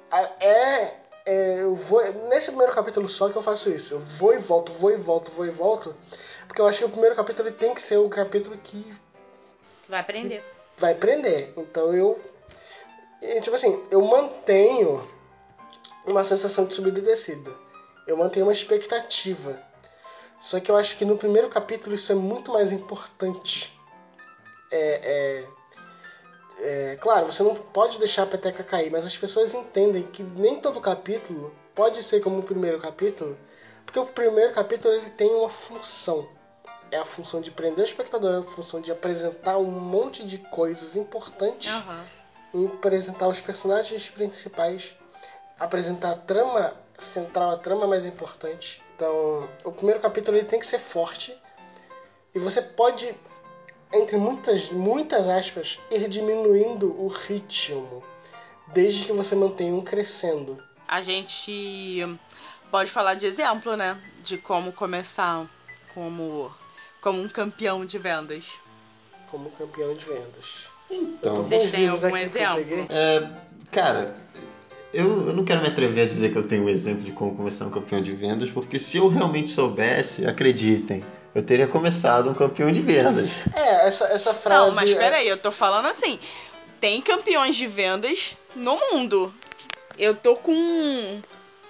eu vou. Nesse primeiro capítulo só que eu faço isso. Eu vou e volto, vou e volto, vou e volto. Porque eu acho que o primeiro capítulo ele tem que ser o capítulo que Vai aprender. vai prender. Então tipo assim, eu mantenho uma sensação de subida e descida. Eu mantenho uma expectativa. Só que eu acho que no primeiro capítulo isso é muito mais importante. Claro, você não pode deixar a peteca cair, mas as pessoas entendem que nem todo capítulo pode ser como o primeiro capítulo, porque o primeiro capítulo ele tem uma função. É a função de prender o espectador, é a função de apresentar um monte de coisas importantes, apresentar os personagens principais, apresentar a trama central, a trama mais importante. Então, o primeiro capítulo ele tem que ser forte e você pode, entre muitas aspas, ir diminuindo o ritmo, desde que você mantenha um crescendo. A gente pode falar de exemplo, né? De como começar como um campeão de vendas. Como campeão de vendas. Então, Eu tô com Vocês os têm livros algum aqui que eu exemplo? peguei. Cara, eu não quero me atrever a dizer que eu tenho um exemplo de como começar um campeão de vendas, porque se eu realmente soubesse, acreditem, eu teria começado um campeão de vendas. Essa frase... Não, mas peraí, eu tô falando assim. Tem campeões de vendas no mundo. Eu tô com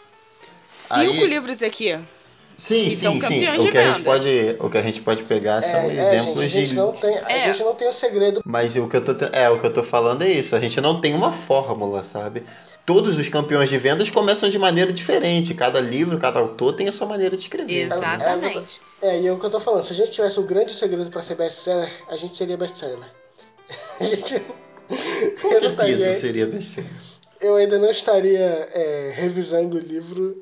5 Aí, livros aqui sim, que são sim, sim. campeões de venda. O que a gente pode pegar são gente, exemplos de. a gente não tem o segredo. Mas o que eu tô falando é isso. A gente não tem uma fórmula, sabe? Todos os campeões de vendas começam de maneira diferente. Cada livro, cada autor tem a sua maneira de escrever. Exatamente. E é o que eu tô falando. Se a gente tivesse o grande segredo pra ser best-seller, a gente seria best-seller. A gente... Com certeza seria best-seller. Eu ainda não estaria revisando o livro.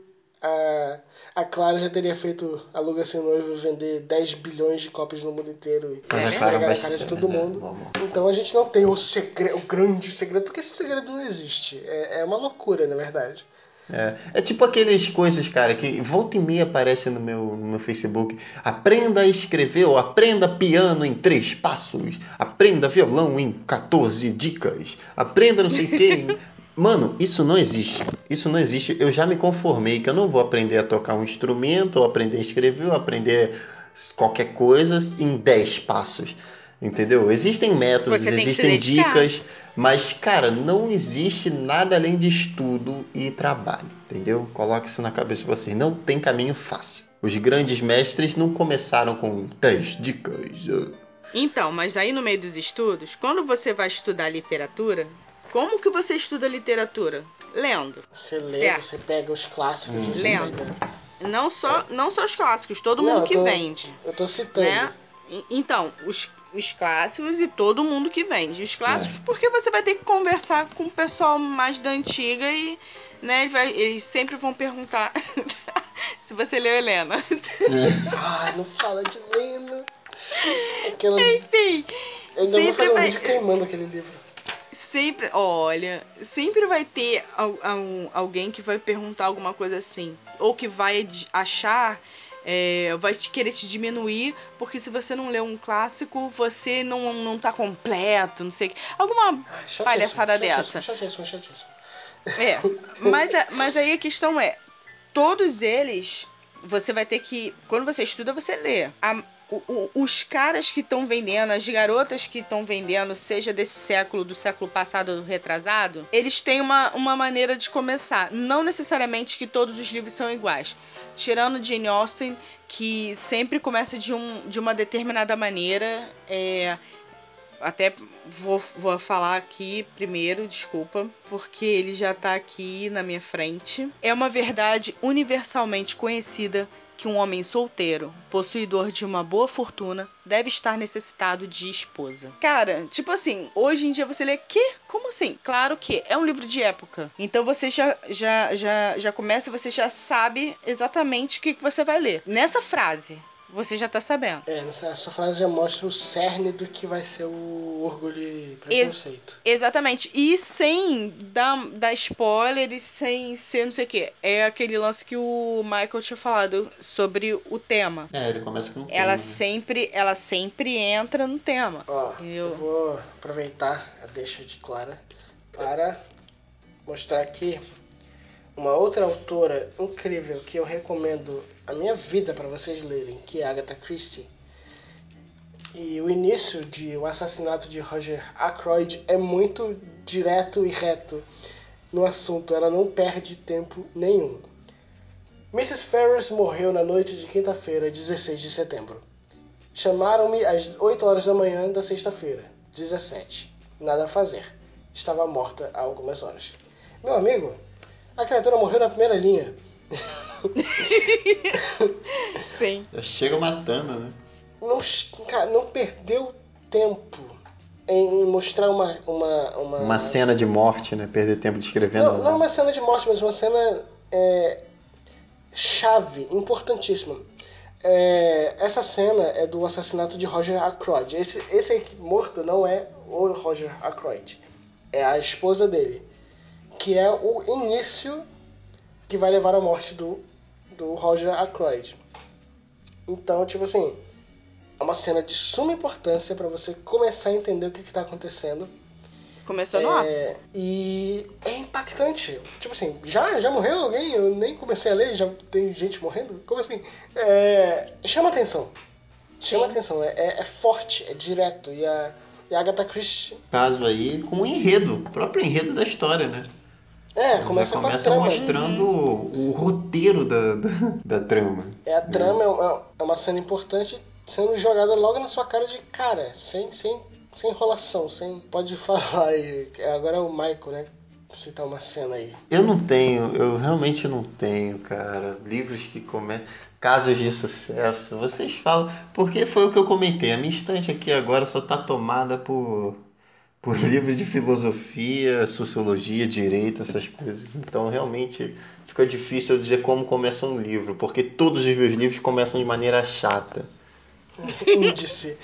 A Clara já teria feito Aluga-se Noivo vender 10 bilhões de cópias no mundo inteiro e é esfregar verdade. na cara de todo mundo. Então a gente não tem o grande segredo, porque esse segredo não existe. É uma loucura, na verdade. É tipo aquelas coisas, cara, que volta e meia aparece no meu Facebook. Aprenda a escrever ou aprenda piano em 3 passos. Aprenda violão em 14 dicas. Aprenda não sei o que. Mano, isso não existe. Isso não existe. Eu já me conformei que eu não vou aprender a tocar um instrumento, ou aprender a escrever, ou aprender qualquer coisa em 10 passos. Entendeu? Existem métodos, Você tem que se existem dedicar. dicas, mas, cara, não existe nada além de estudo e trabalho, entendeu? Coloque isso na cabeça de vocês. Não tem caminho fácil. Os grandes mestres não começaram com 10 dicas. Então, mas aí no meio dos estudos, quando você vai estudar literatura, como que você estuda literatura? Lendo. Você lê, Certo. você pega os clássicos, você Lendo. pega... Não só os clássicos, todo Não, mundo que vende. eu tô citando. Né? Então, os clássicos e todo mundo que vende. Os clássicos, porque você vai ter que conversar com o pessoal mais da antiga e, né, eles sempre vão perguntar se você leu Helena. Ah, não fala de Lena. Aquela... Enfim, Eu ainda vou fazer um vai... vídeo queimando aquele livro. Sempre, olha, sempre vai ter alguém que vai perguntar alguma coisa assim. Ou que vai achar, vai querer te diminuir, porque se você não leu um clássico, você não tá completo, não sei o que. Alguma palhaçada dessa. Chatíssimo. Mas aí a questão é, todos eles, você vai ter que, quando você estuda, você lê. Os caras que estão vendendo, as garotas que estão vendendo, seja desse século, do século passado ou do retrasado, eles têm uma maneira de começar. Não necessariamente que todos os livros são iguais. Tirando Jane Austen, que sempre começa de uma determinada maneira. Até vou falar aqui primeiro, desculpa, porque ele já tá aqui na minha frente. É uma verdade universalmente conhecida que um homem solteiro, possuidor de uma boa fortuna, deve estar necessitado de esposa. Cara, tipo assim, hoje em dia você lê, quê? Como assim? Claro que é um livro de época. Então você já começa, você já sabe exatamente o que você vai ler. Nessa frase, você já tá sabendo. Essa frase já mostra o cerne do que vai ser o Orgulho e Preconceito. Exatamente. E sem dar spoiler e sem ser não sei o quê. É aquele lance que o Michael tinha falado sobre o tema. Ele começa com um tema. Ela sempre entra no tema. Ó, Entendeu? eu vou aproveitar a deixa de Clara para mostrar aqui uma outra autora incrível que eu recomendo a minha vida para vocês lerem, que é Agatha Christie. E o início de O Assassinato de Roger Ackroyd é muito direto e reto no assunto, ela não perde tempo nenhum. Mrs. Ferris morreu na noite de quinta-feira, 16 de setembro. Chamaram-me às 8 horas da manhã da sexta-feira, 17. Nada a fazer. Estava morta há algumas horas. Meu amigo, a criatura morreu na primeira linha. Sim. Já chega matando, né? Não perdeu tempo em mostrar Uma cena de morte, né? Perder tempo descrevendo. Não uma cena de morte, mas uma cena chave, importantíssima. Essa cena é do assassinato de Roger Ackroyd. Esse aí morto não é o Roger Ackroyd. É a esposa dele. Que é o início que vai levar à morte do Roger Ackroyd. Então, tipo assim, é uma cena de suma importância para você começar a entender o que está acontecendo. Começou no ápice. E é impactante. Tipo assim, já morreu alguém? Eu nem comecei a ler, já tem gente morrendo? Como assim? Chama atenção. Chama atenção. É forte, é direto. E a Agatha Christie... Caso aí com o enredo, o próprio enredo da história, né? Começa com a trama. Mostrando o roteiro da trama. A trama é uma cena importante sendo jogada logo na sua cara de cara, sem enrolação, Pode falar aí. Agora é o Michael, né? Citar uma cena aí. Eu realmente não tenho, cara. Livros que comentam casos de sucesso. Vocês falam, porque foi o que eu comentei. A minha estante aqui agora só tá tomada por livros de filosofia, sociologia, direito, essas coisas. Então realmente fica difícil eu dizer como começa um livro, porque todos os meus livros começam de maneira chata. Índice.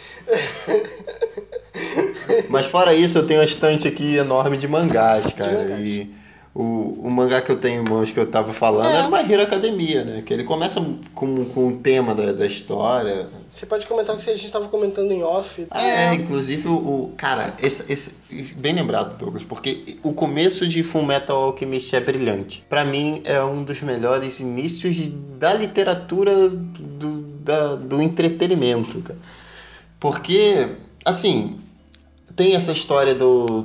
Mas fora isso, eu tenho uma estante aqui enorme de mangás, cara. E o mangá que eu tenho em mãos que eu tava falando era My Hero Academia, né? Que ele começa com o tema da história. Você pode comentar o que a gente estava comentando em off. Inclusive cara, esse bem lembrado, Douglas, porque o começo de Fullmetal Alchemist é brilhante. Pra mim é um dos melhores inícios da literatura do entretenimento, cara. Porque, assim, tem essa história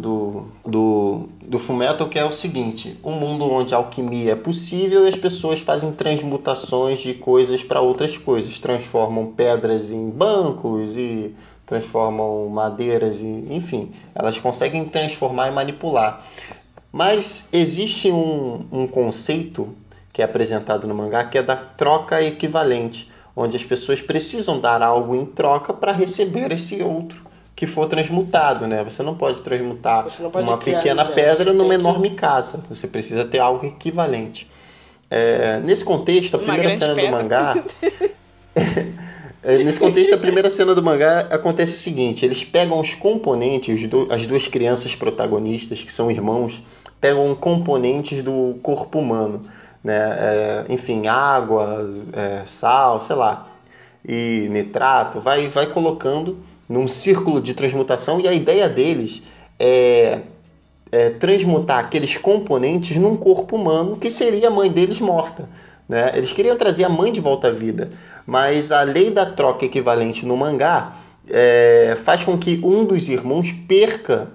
do Fullmetal, que é o seguinte: um mundo onde a alquimia é possível e as pessoas fazem transmutações de coisas para outras coisas, transformam pedras em bancos e transformam madeiras enfim, elas conseguem transformar e manipular. Mas existe um conceito que é apresentado no mangá, que é da troca equivalente, onde as pessoas precisam dar algo em troca para receber esse outro que for transmutado, né? Você não pode transmutar Você não pode uma criar do pequena zero, pedra você numa tem que... enorme casa. Você precisa ter algo equivalente. Nesse contexto, a Uma primeira grande cena do pedra. mangá Nesse contexto, a primeira cena do mangá acontece o seguinte: eles pegam os componentes, as duas crianças protagonistas, que são irmãos, pegam componentes do corpo humano, né? Enfim, água, sal, sei lá, e nitrato, vai colocando num círculo de transmutação, e a ideia deles é transmutar aqueles componentes num corpo humano, que seria a mãe deles morta. Né? Eles queriam trazer a mãe de volta à vida, mas a lei da troca equivalente no mangá faz com que um dos irmãos perca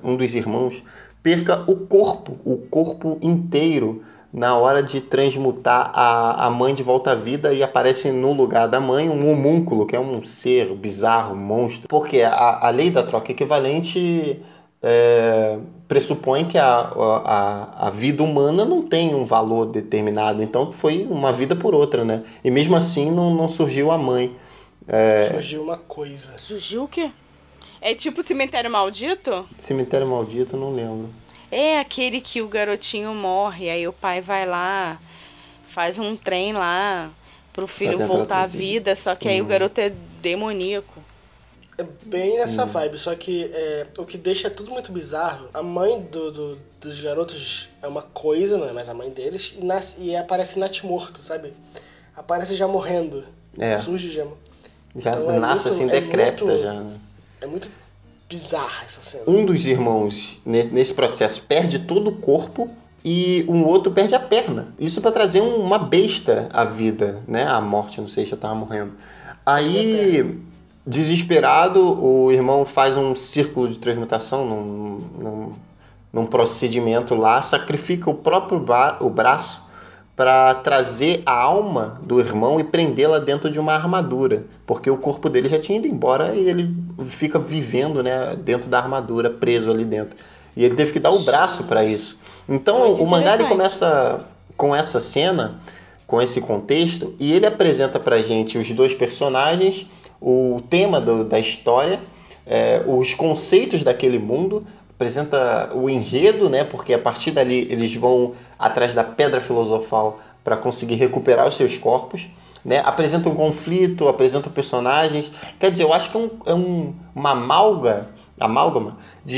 o corpo inteiro na hora de transmutar a mãe de volta à vida, e aparece no lugar da mãe um homúnculo, que é um ser bizarro, um monstro. Porque a lei da troca equivalente pressupõe que a vida humana não tem um valor determinado, então foi uma vida por outra, né? E mesmo assim não surgiu a mãe. Surgiu uma coisa. Surgiu o quê? É tipo Cemitério Maldito? Cemitério Maldito, não lembro. É aquele que o garotinho morre, aí o pai vai lá, faz um trem lá pro Pra filho tentar voltar à traduzir. vida, só que aí o garoto é demoníaco. É bem essa vibe, só que o que deixa tudo muito bizarro, a mãe dos garotos é uma coisa, não é mais a mãe deles, e aparece natimorto, sabe? Aparece já morrendo. É. Surge já. Já Então nasce assim decrépita já, né? é muito bizarra essa cena. Um dos irmãos, nesse processo, perde todo o corpo e um outro perde a perna. Isso para trazer uma besta à vida, né? A morte, não sei, já tava morrendo. Aí, desesperado, o irmão faz um círculo de transmutação num procedimento lá, sacrifica o próprio o braço para trazer a alma do irmão e prendê-la dentro de uma armadura, porque o corpo dele já tinha ido embora e ele fica vivendo, né, dentro da armadura, preso ali dentro. E ele teve que dar o braço para isso. Então Muito o mangá ele interessante. começa com essa cena, com esse contexto, e ele apresenta pra gente os dois personagens, o tema da história, os conceitos daquele mundo, apresenta o enredo, né? Porque a partir dali eles vão atrás da pedra filosofal para conseguir recuperar os seus corpos, né? Apresenta um conflito, apresenta personagens. Quer dizer, eu acho que uma amálgama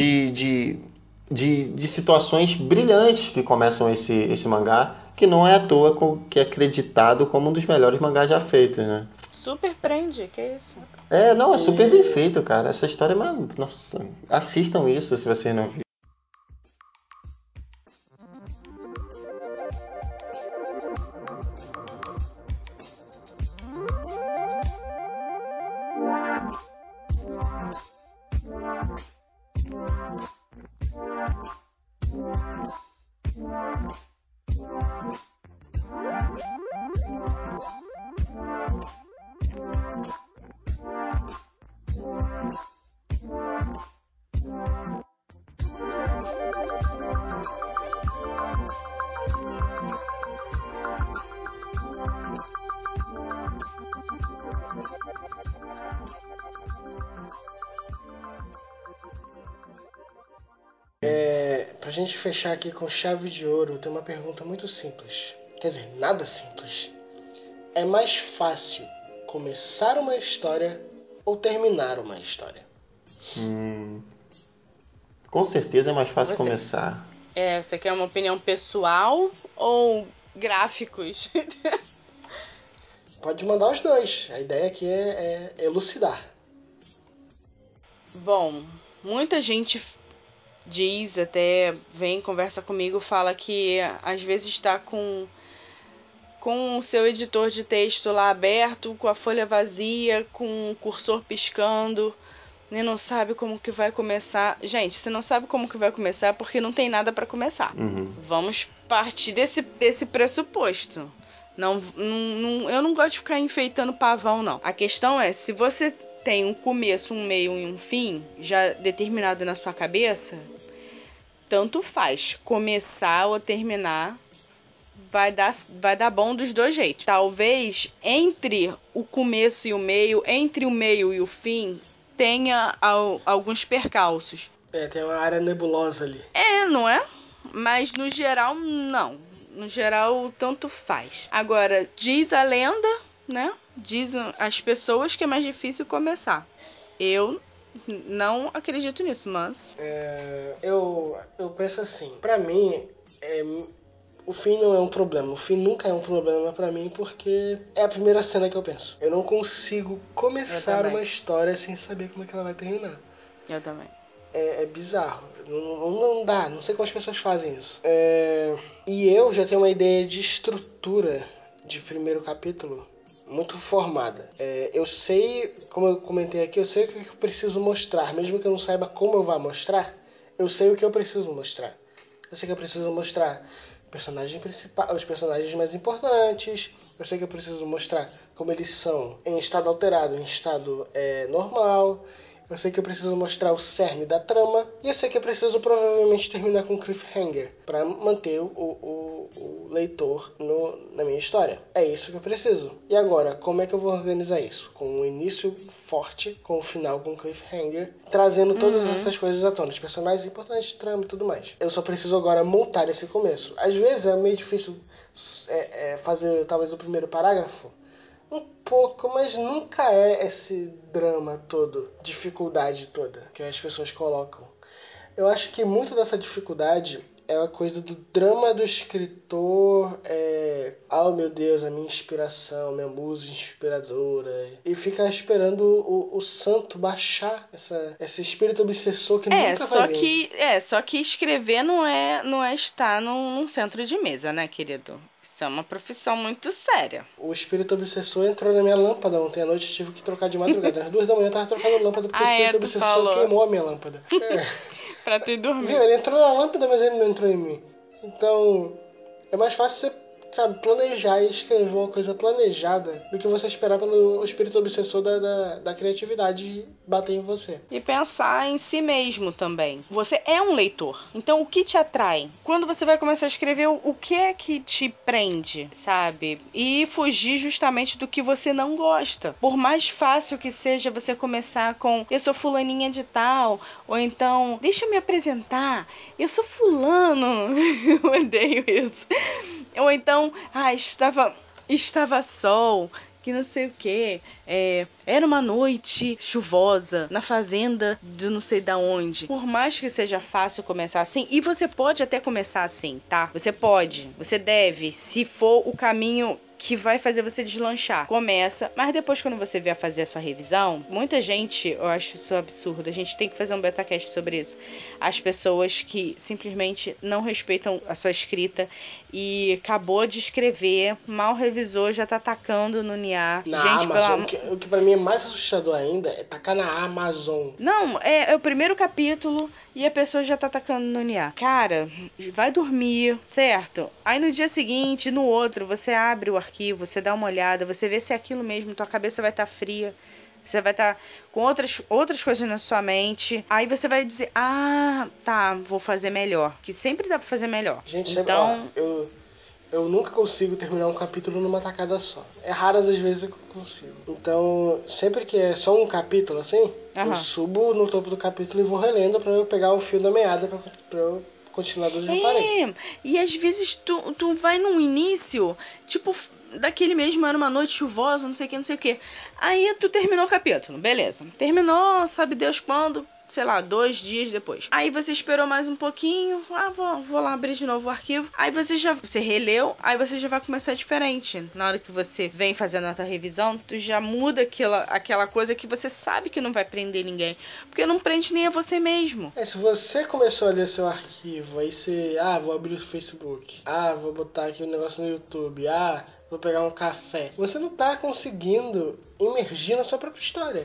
de situações brilhantes que começam esse mangá, que não é à toa que é acreditado como um dos melhores mangás já feitos, né? Super prende, que isso? Não, é super bem feito, cara. Essa história é uma... Nossa, assistam isso se vocês não viram. Pra gente fechar aqui com chave de ouro, tem uma pergunta muito simples. Quer dizer, nada simples. É mais fácil começar uma história ou terminar uma história? Com certeza é mais fácil Você, começar. você quer uma opinião pessoal ou gráficos? Pode mandar os dois. A ideia aqui é elucidar. Bom, muita gente diz, até vem, conversa comigo, fala que às vezes está com o seu editor de texto lá aberto, com a folha vazia, com o cursor piscando, e não sabe como que vai começar. Gente, se não sabe como que vai começar é porque não tem nada pra começar. Vamos partir desse pressuposto. Eu não gosto de ficar enfeitando pavão, não. A questão é, se você tem um começo, um meio e um fim já determinado na sua cabeça, tanto faz começar ou terminar, vai dar bom dos dois jeitos. Talvez entre o começo e o meio, entre o meio e o fim, tenha alguns percalços. Tem uma área nebulosa ali. Não é? Mas no geral, não. No geral, tanto faz. Agora, diz a lenda, né? Dizem as pessoas que é mais difícil começar. Eu não acredito nisso, mas... Eu penso assim, pra mim, o fim não é um problema. O fim nunca é um problema pra mim porque é a primeira cena que eu penso. Eu não consigo começar uma história sem saber como é que ela vai terminar. Eu também. É bizarro. Não dá. Não sei como as pessoas fazem isso. E eu já tenho uma ideia de estrutura de primeiro capítulo muito formada. Eu sei, como eu comentei aqui, eu sei o que eu preciso mostrar. Mesmo que eu não saiba como eu vou mostrar, eu sei o que eu preciso mostrar. Eu sei que eu preciso mostrar personagem principal, os personagens mais importantes. Eu sei que eu preciso mostrar como eles são em estado alterado, em estado normal. Eu sei que eu preciso mostrar o cerne da trama. E eu sei que eu preciso provavelmente terminar com um cliffhanger para manter o leitor na minha história. É isso que eu preciso. E agora, como é que eu vou organizar isso? Com um início forte, com o final com um cliffhanger, trazendo todas essas coisas à tona. Os personagens importantes, trama e tudo mais. Eu só preciso agora montar esse começo. Às vezes é meio difícil fazer talvez o primeiro parágrafo. Um pouco, mas nunca é esse drama todo, dificuldade toda que as pessoas colocam. Eu acho que muito dessa dificuldade é a coisa do drama do escritor, oh meu Deus, a minha inspiração, minha musa inspiradora. E ficar esperando o santo baixar esse espírito obsessor que nunca vai vir. Só que escrever não é estar num centro de mesa, né, querido? Isso é uma profissão muito séria. O espírito obsessor entrou na minha lâmpada ontem à noite, eu tive que trocar de madrugada. Às 2 da manhã eu tava trocando lâmpada porque o espírito tu obsessor falou. queimou a minha lâmpada. Pra tu ir dormir. Viu? Ele entrou na lâmpada, mas ele não entrou em mim. Então, é mais fácil você, sabe, planejar e escrever uma coisa planejada do que você esperar pelo espírito obsessor da criatividade bater em você. E pensar em si mesmo também. Você é um leitor. Então, o que te atrai? Quando você vai começar a escrever, o que é que te prende, sabe? E fugir justamente do que você não gosta. Por mais fácil que seja você começar com eu sou fulaninha de tal, ou então, deixa eu me apresentar, eu sou fulano. Eu odeio isso. Ou então, estava sol, que não sei o que. Era uma noite chuvosa na fazenda de não sei da onde. Por mais que seja fácil começar assim, e você pode até começar assim, tá? Você deve, se for o caminho que vai fazer você deslanchar. Começa, mas depois quando você vier fazer a sua revisão, muita gente, eu acho isso absurdo, a gente tem que fazer um betacast sobre isso. As pessoas que simplesmente não respeitam a sua escrita e acabou de escrever, mal revisou, já tá atacando no NIA. Na Amazon, o que pra mim é mais assustador ainda é tacar na Amazon. Não, é o primeiro capítulo e a pessoa já tá atacando no NIA. Cara, vai dormir, certo? Aí no dia seguinte, no outro, você abre o arquivo, você dá uma olhada, você vê se é aquilo mesmo, tua cabeça vai estar fria. Você vai estar com outras coisas na sua mente. Aí você vai dizer, tá, vou fazer melhor. Que sempre dá pra fazer melhor. Gente, Então... eu nunca consigo terminar um capítulo numa tacada só. É raras as vezes que eu consigo. Então, sempre que é só um capítulo assim, eu subo no topo do capítulo e vou relendo pra eu pegar o fio da meada pra eu continuar do onde eu parei. E às vezes tu vai num início, tipo, daquele mesmo era uma noite chuvosa, não sei o que. Aí tu terminou o capítulo, beleza. Terminou, sabe Deus quando, sei lá, 2 dias depois. Aí você esperou mais um pouquinho, vou lá abrir de novo o arquivo. Aí você releu, aí você já vai começar diferente. Na hora que você vem fazendo a tua revisão, tu já muda aquela coisa que você sabe que não vai prender ninguém. Porque não prende nem a você mesmo. Se você começou a ler seu arquivo, aí você, vou abrir o Facebook, vou botar aqui um negócio no YouTube, vou pegar um café. Você não tá conseguindo imergir na sua própria história.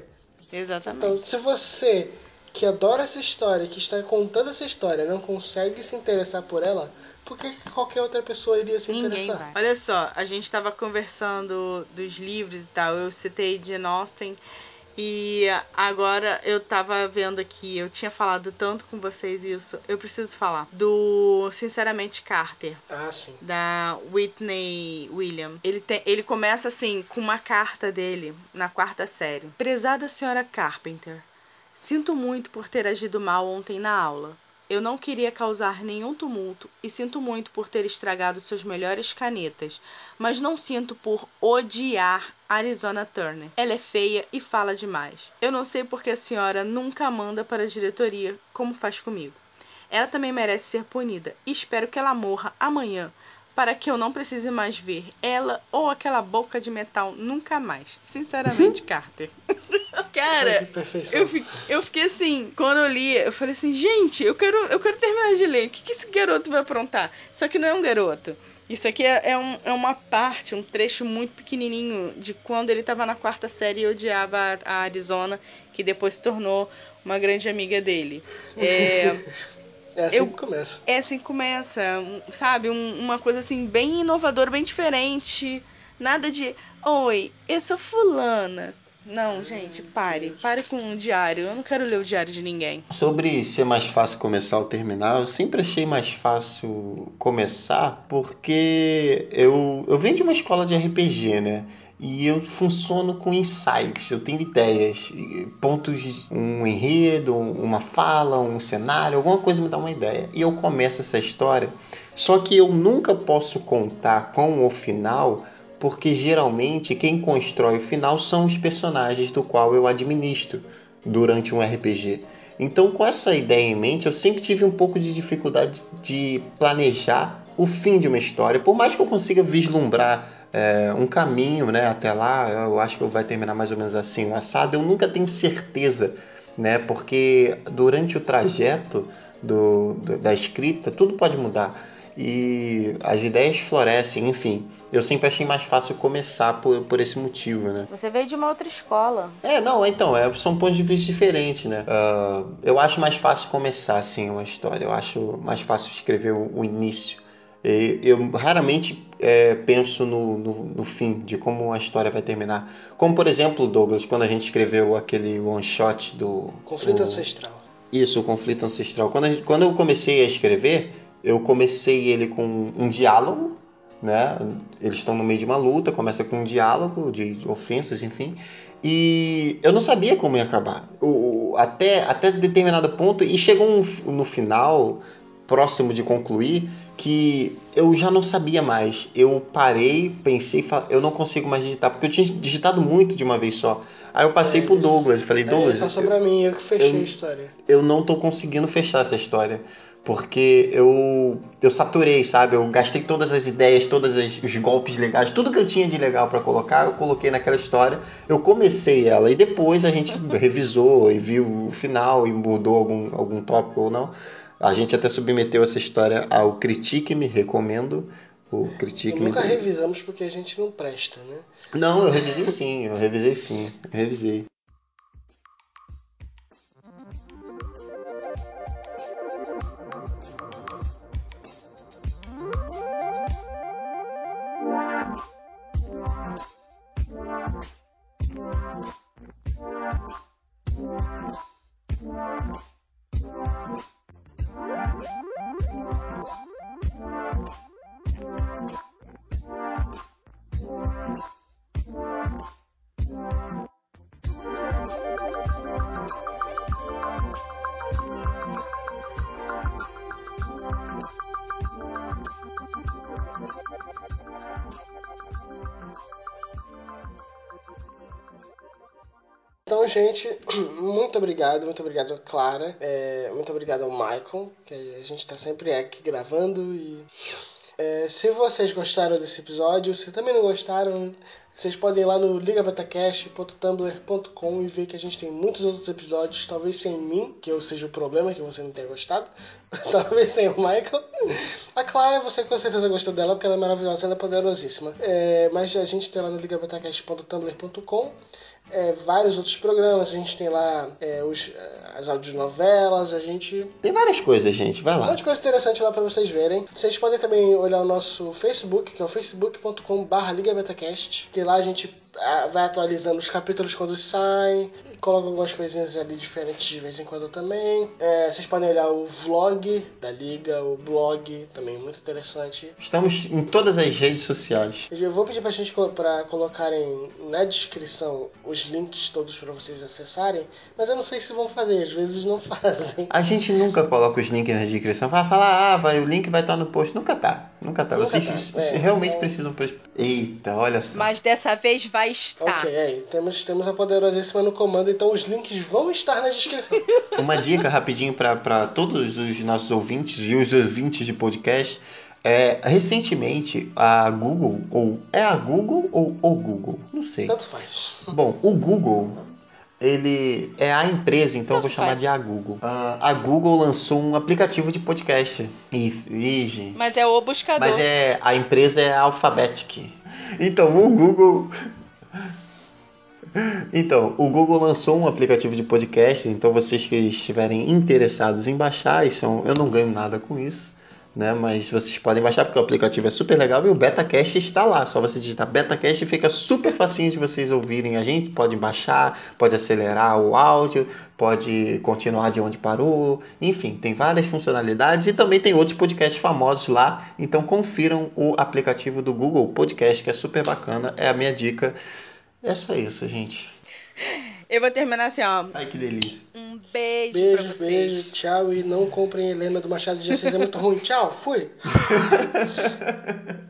Exatamente. Então, se você que adora essa história, que está contando essa história, não consegue se interessar por ela, por que qualquer outra pessoa iria se Ninguém interessar? vai. Olha só, a gente tava conversando dos livros e tal. Eu citei Jane Austen. E agora eu tava vendo aqui, eu tinha falado tanto com vocês isso, eu preciso falar. Do Sinceramente Carter. Ah, sim. Da Whitney Williams. Ele começa assim, com uma carta dele, na 4ª série. Prezada senhora Carpenter, sinto muito por ter agido mal ontem na aula. Eu não queria causar nenhum tumulto e sinto muito por ter estragado suas melhores canetas, mas não sinto por odiar Arizona Turner. Ela é feia e fala demais. Eu não sei porque a senhora nunca manda para a diretoria como faz comigo. Ela também merece ser punida e espero que ela morra amanhã para que eu não precise mais ver ela ou aquela boca de metal nunca mais. Sinceramente, Carter. Cara, Que perfeição. eu fiquei assim, quando eu li, eu falei assim, gente, eu quero terminar de ler. O que esse garoto vai aprontar? Só que não é um garoto. Isso aqui é uma parte, um trecho muito pequenininho de quando ele estava na 4ª série e odiava a Arizona, que depois se tornou uma grande amiga dele. É assim que começa. É assim que começa, sabe? Uma coisa assim, bem inovadora, bem diferente. Nada de, oi, eu sou fulana. Não, gente, pare. Pare com o diário. Eu não quero ler o diário de ninguém. Sobre ser mais fácil começar ou terminar, eu sempre achei mais fácil começar porque eu venho de uma escola de RPG, né? E eu funciono com insights, eu tenho ideias, pontos, um enredo, uma fala, um cenário, alguma coisa me dá uma ideia. E eu começo essa história, só que eu nunca posso contar com o final, porque geralmente quem constrói o final são os personagens do qual eu administro durante um RPG. Então, com essa ideia em mente, eu sempre tive um pouco de dificuldade de planejar o fim de uma história, por mais que eu consiga vislumbrar um caminho, né, até lá. Eu acho que vai terminar mais ou menos assim, o assado. Eu nunca tenho certeza, né, porque durante o trajeto da escrita tudo pode mudar e as ideias florescem, enfim. Eu sempre achei mais fácil começar por esse motivo, né? Você veio de uma outra escola. Não, então, são pontos de vista diferentes, né? Eu acho mais fácil começar, assim, uma história. Eu acho mais fácil escrever o início. Eu raramente penso no fim, de como a história vai terminar. Como, por exemplo, Douglas, quando a gente escreveu aquele one-shot do... Conflito ancestral. Isso, o Conflito Ancestral. Quando eu comecei a escrever, eu comecei ele com um diálogo, né? Eles estão no meio de uma luta, começa com um diálogo de ofensas, enfim. E eu não sabia como ia acabar. Até determinado ponto, e chegou no final, próximo de concluir, que eu já não sabia mais. Eu parei, pensei, eu não consigo mais digitar, porque eu tinha digitado muito de uma vez só. Aí eu passei pro Douglas, falei, Ele Douglas, passou pra mim, eu que fechei a história. eu não tô conseguindo fechar essa história. Porque eu saturei, sabe? Eu gastei todas as ideias, os golpes legais, tudo que eu tinha de legal para colocar, eu coloquei naquela história. Eu comecei ela e depois a gente revisou e viu o final e mudou algum tópico ou não. A gente até submeteu essa história ao Critique-me, recomendo. O E Critique-me. nunca revisamos porque a gente não presta, né? Não, eu revisei sim, eu revisei. Então, gente, muito obrigado, Clara, muito obrigado ao Michael, que a gente tá sempre aqui gravando. E se vocês gostaram desse episódio, se também não gostaram, vocês podem ir lá no ligabetacast.tumblr.com e ver que a gente tem muitos outros episódios, talvez sem mim, que eu seja o problema, que você não tenha gostado, talvez sem o Michael. A Clara, você com certeza gostou dela, porque ela é maravilhosa, ela é poderosíssima. Mas a gente tem lá no ligabetacast.tumblr.com. vários outros programas. A gente tem lá as audiovnovelas, a gente... Tem várias coisas, gente. Vai Um lá. monte de coisa interessante lá pra vocês verem. Vocês podem também olhar o nosso Facebook, que é o facebook.com/LigaBetaCast, que lá a gente vai atualizando os capítulos quando saem, coloca algumas coisinhas ali diferentes de vez em quando também. Vocês podem olhar o vlog da Liga, o blog, também muito interessante. Estamos em todas as redes sociais. Eu vou pedir pra gente pra colocarem na descrição os links todos pra vocês acessarem, mas eu não sei se vão fazer, às vezes não fazem. A gente nunca coloca os links na descrição. Vai falar, o link vai estar no post. Nunca tá. Vocês realmente então... precisam... Eita, olha só. Mas dessa vez vai estar. Ok, temos a poderosíssima no comando, então os links vão estar na descrição. Uma dica rapidinho para todos os nossos ouvintes e os ouvintes de podcast. Recentemente, a Google, ou é a Google ou o Google? Não sei. Tanto faz. Bom, o Google... ele é a empresa, então eu vou chamar faz. de a Google. A Google lançou um aplicativo de podcast. Gente. Mas é o buscador. Mas a empresa é a Alphabetic. Então, o Google lançou um aplicativo de podcast. Então, vocês que estiverem interessados em baixar, eu não ganho nada com isso, né? Mas vocês podem baixar porque o aplicativo é super legal e o BetaCast está lá. Só você digitar BetaCast e fica super facinho de vocês ouvirem a gente. Pode baixar, pode acelerar o áudio, pode continuar de onde parou. Enfim, tem várias funcionalidades e também tem outros podcasts famosos lá. Então confiram o aplicativo do Google Podcast, que é super bacana. É a minha dica. É só isso, gente. Eu vou terminar assim, ó. Ai, que delícia. Um beijo pra vocês. Beijo, tchau. E não comprem Helena do Machado de Assis, é muito ruim. Tchau, fui.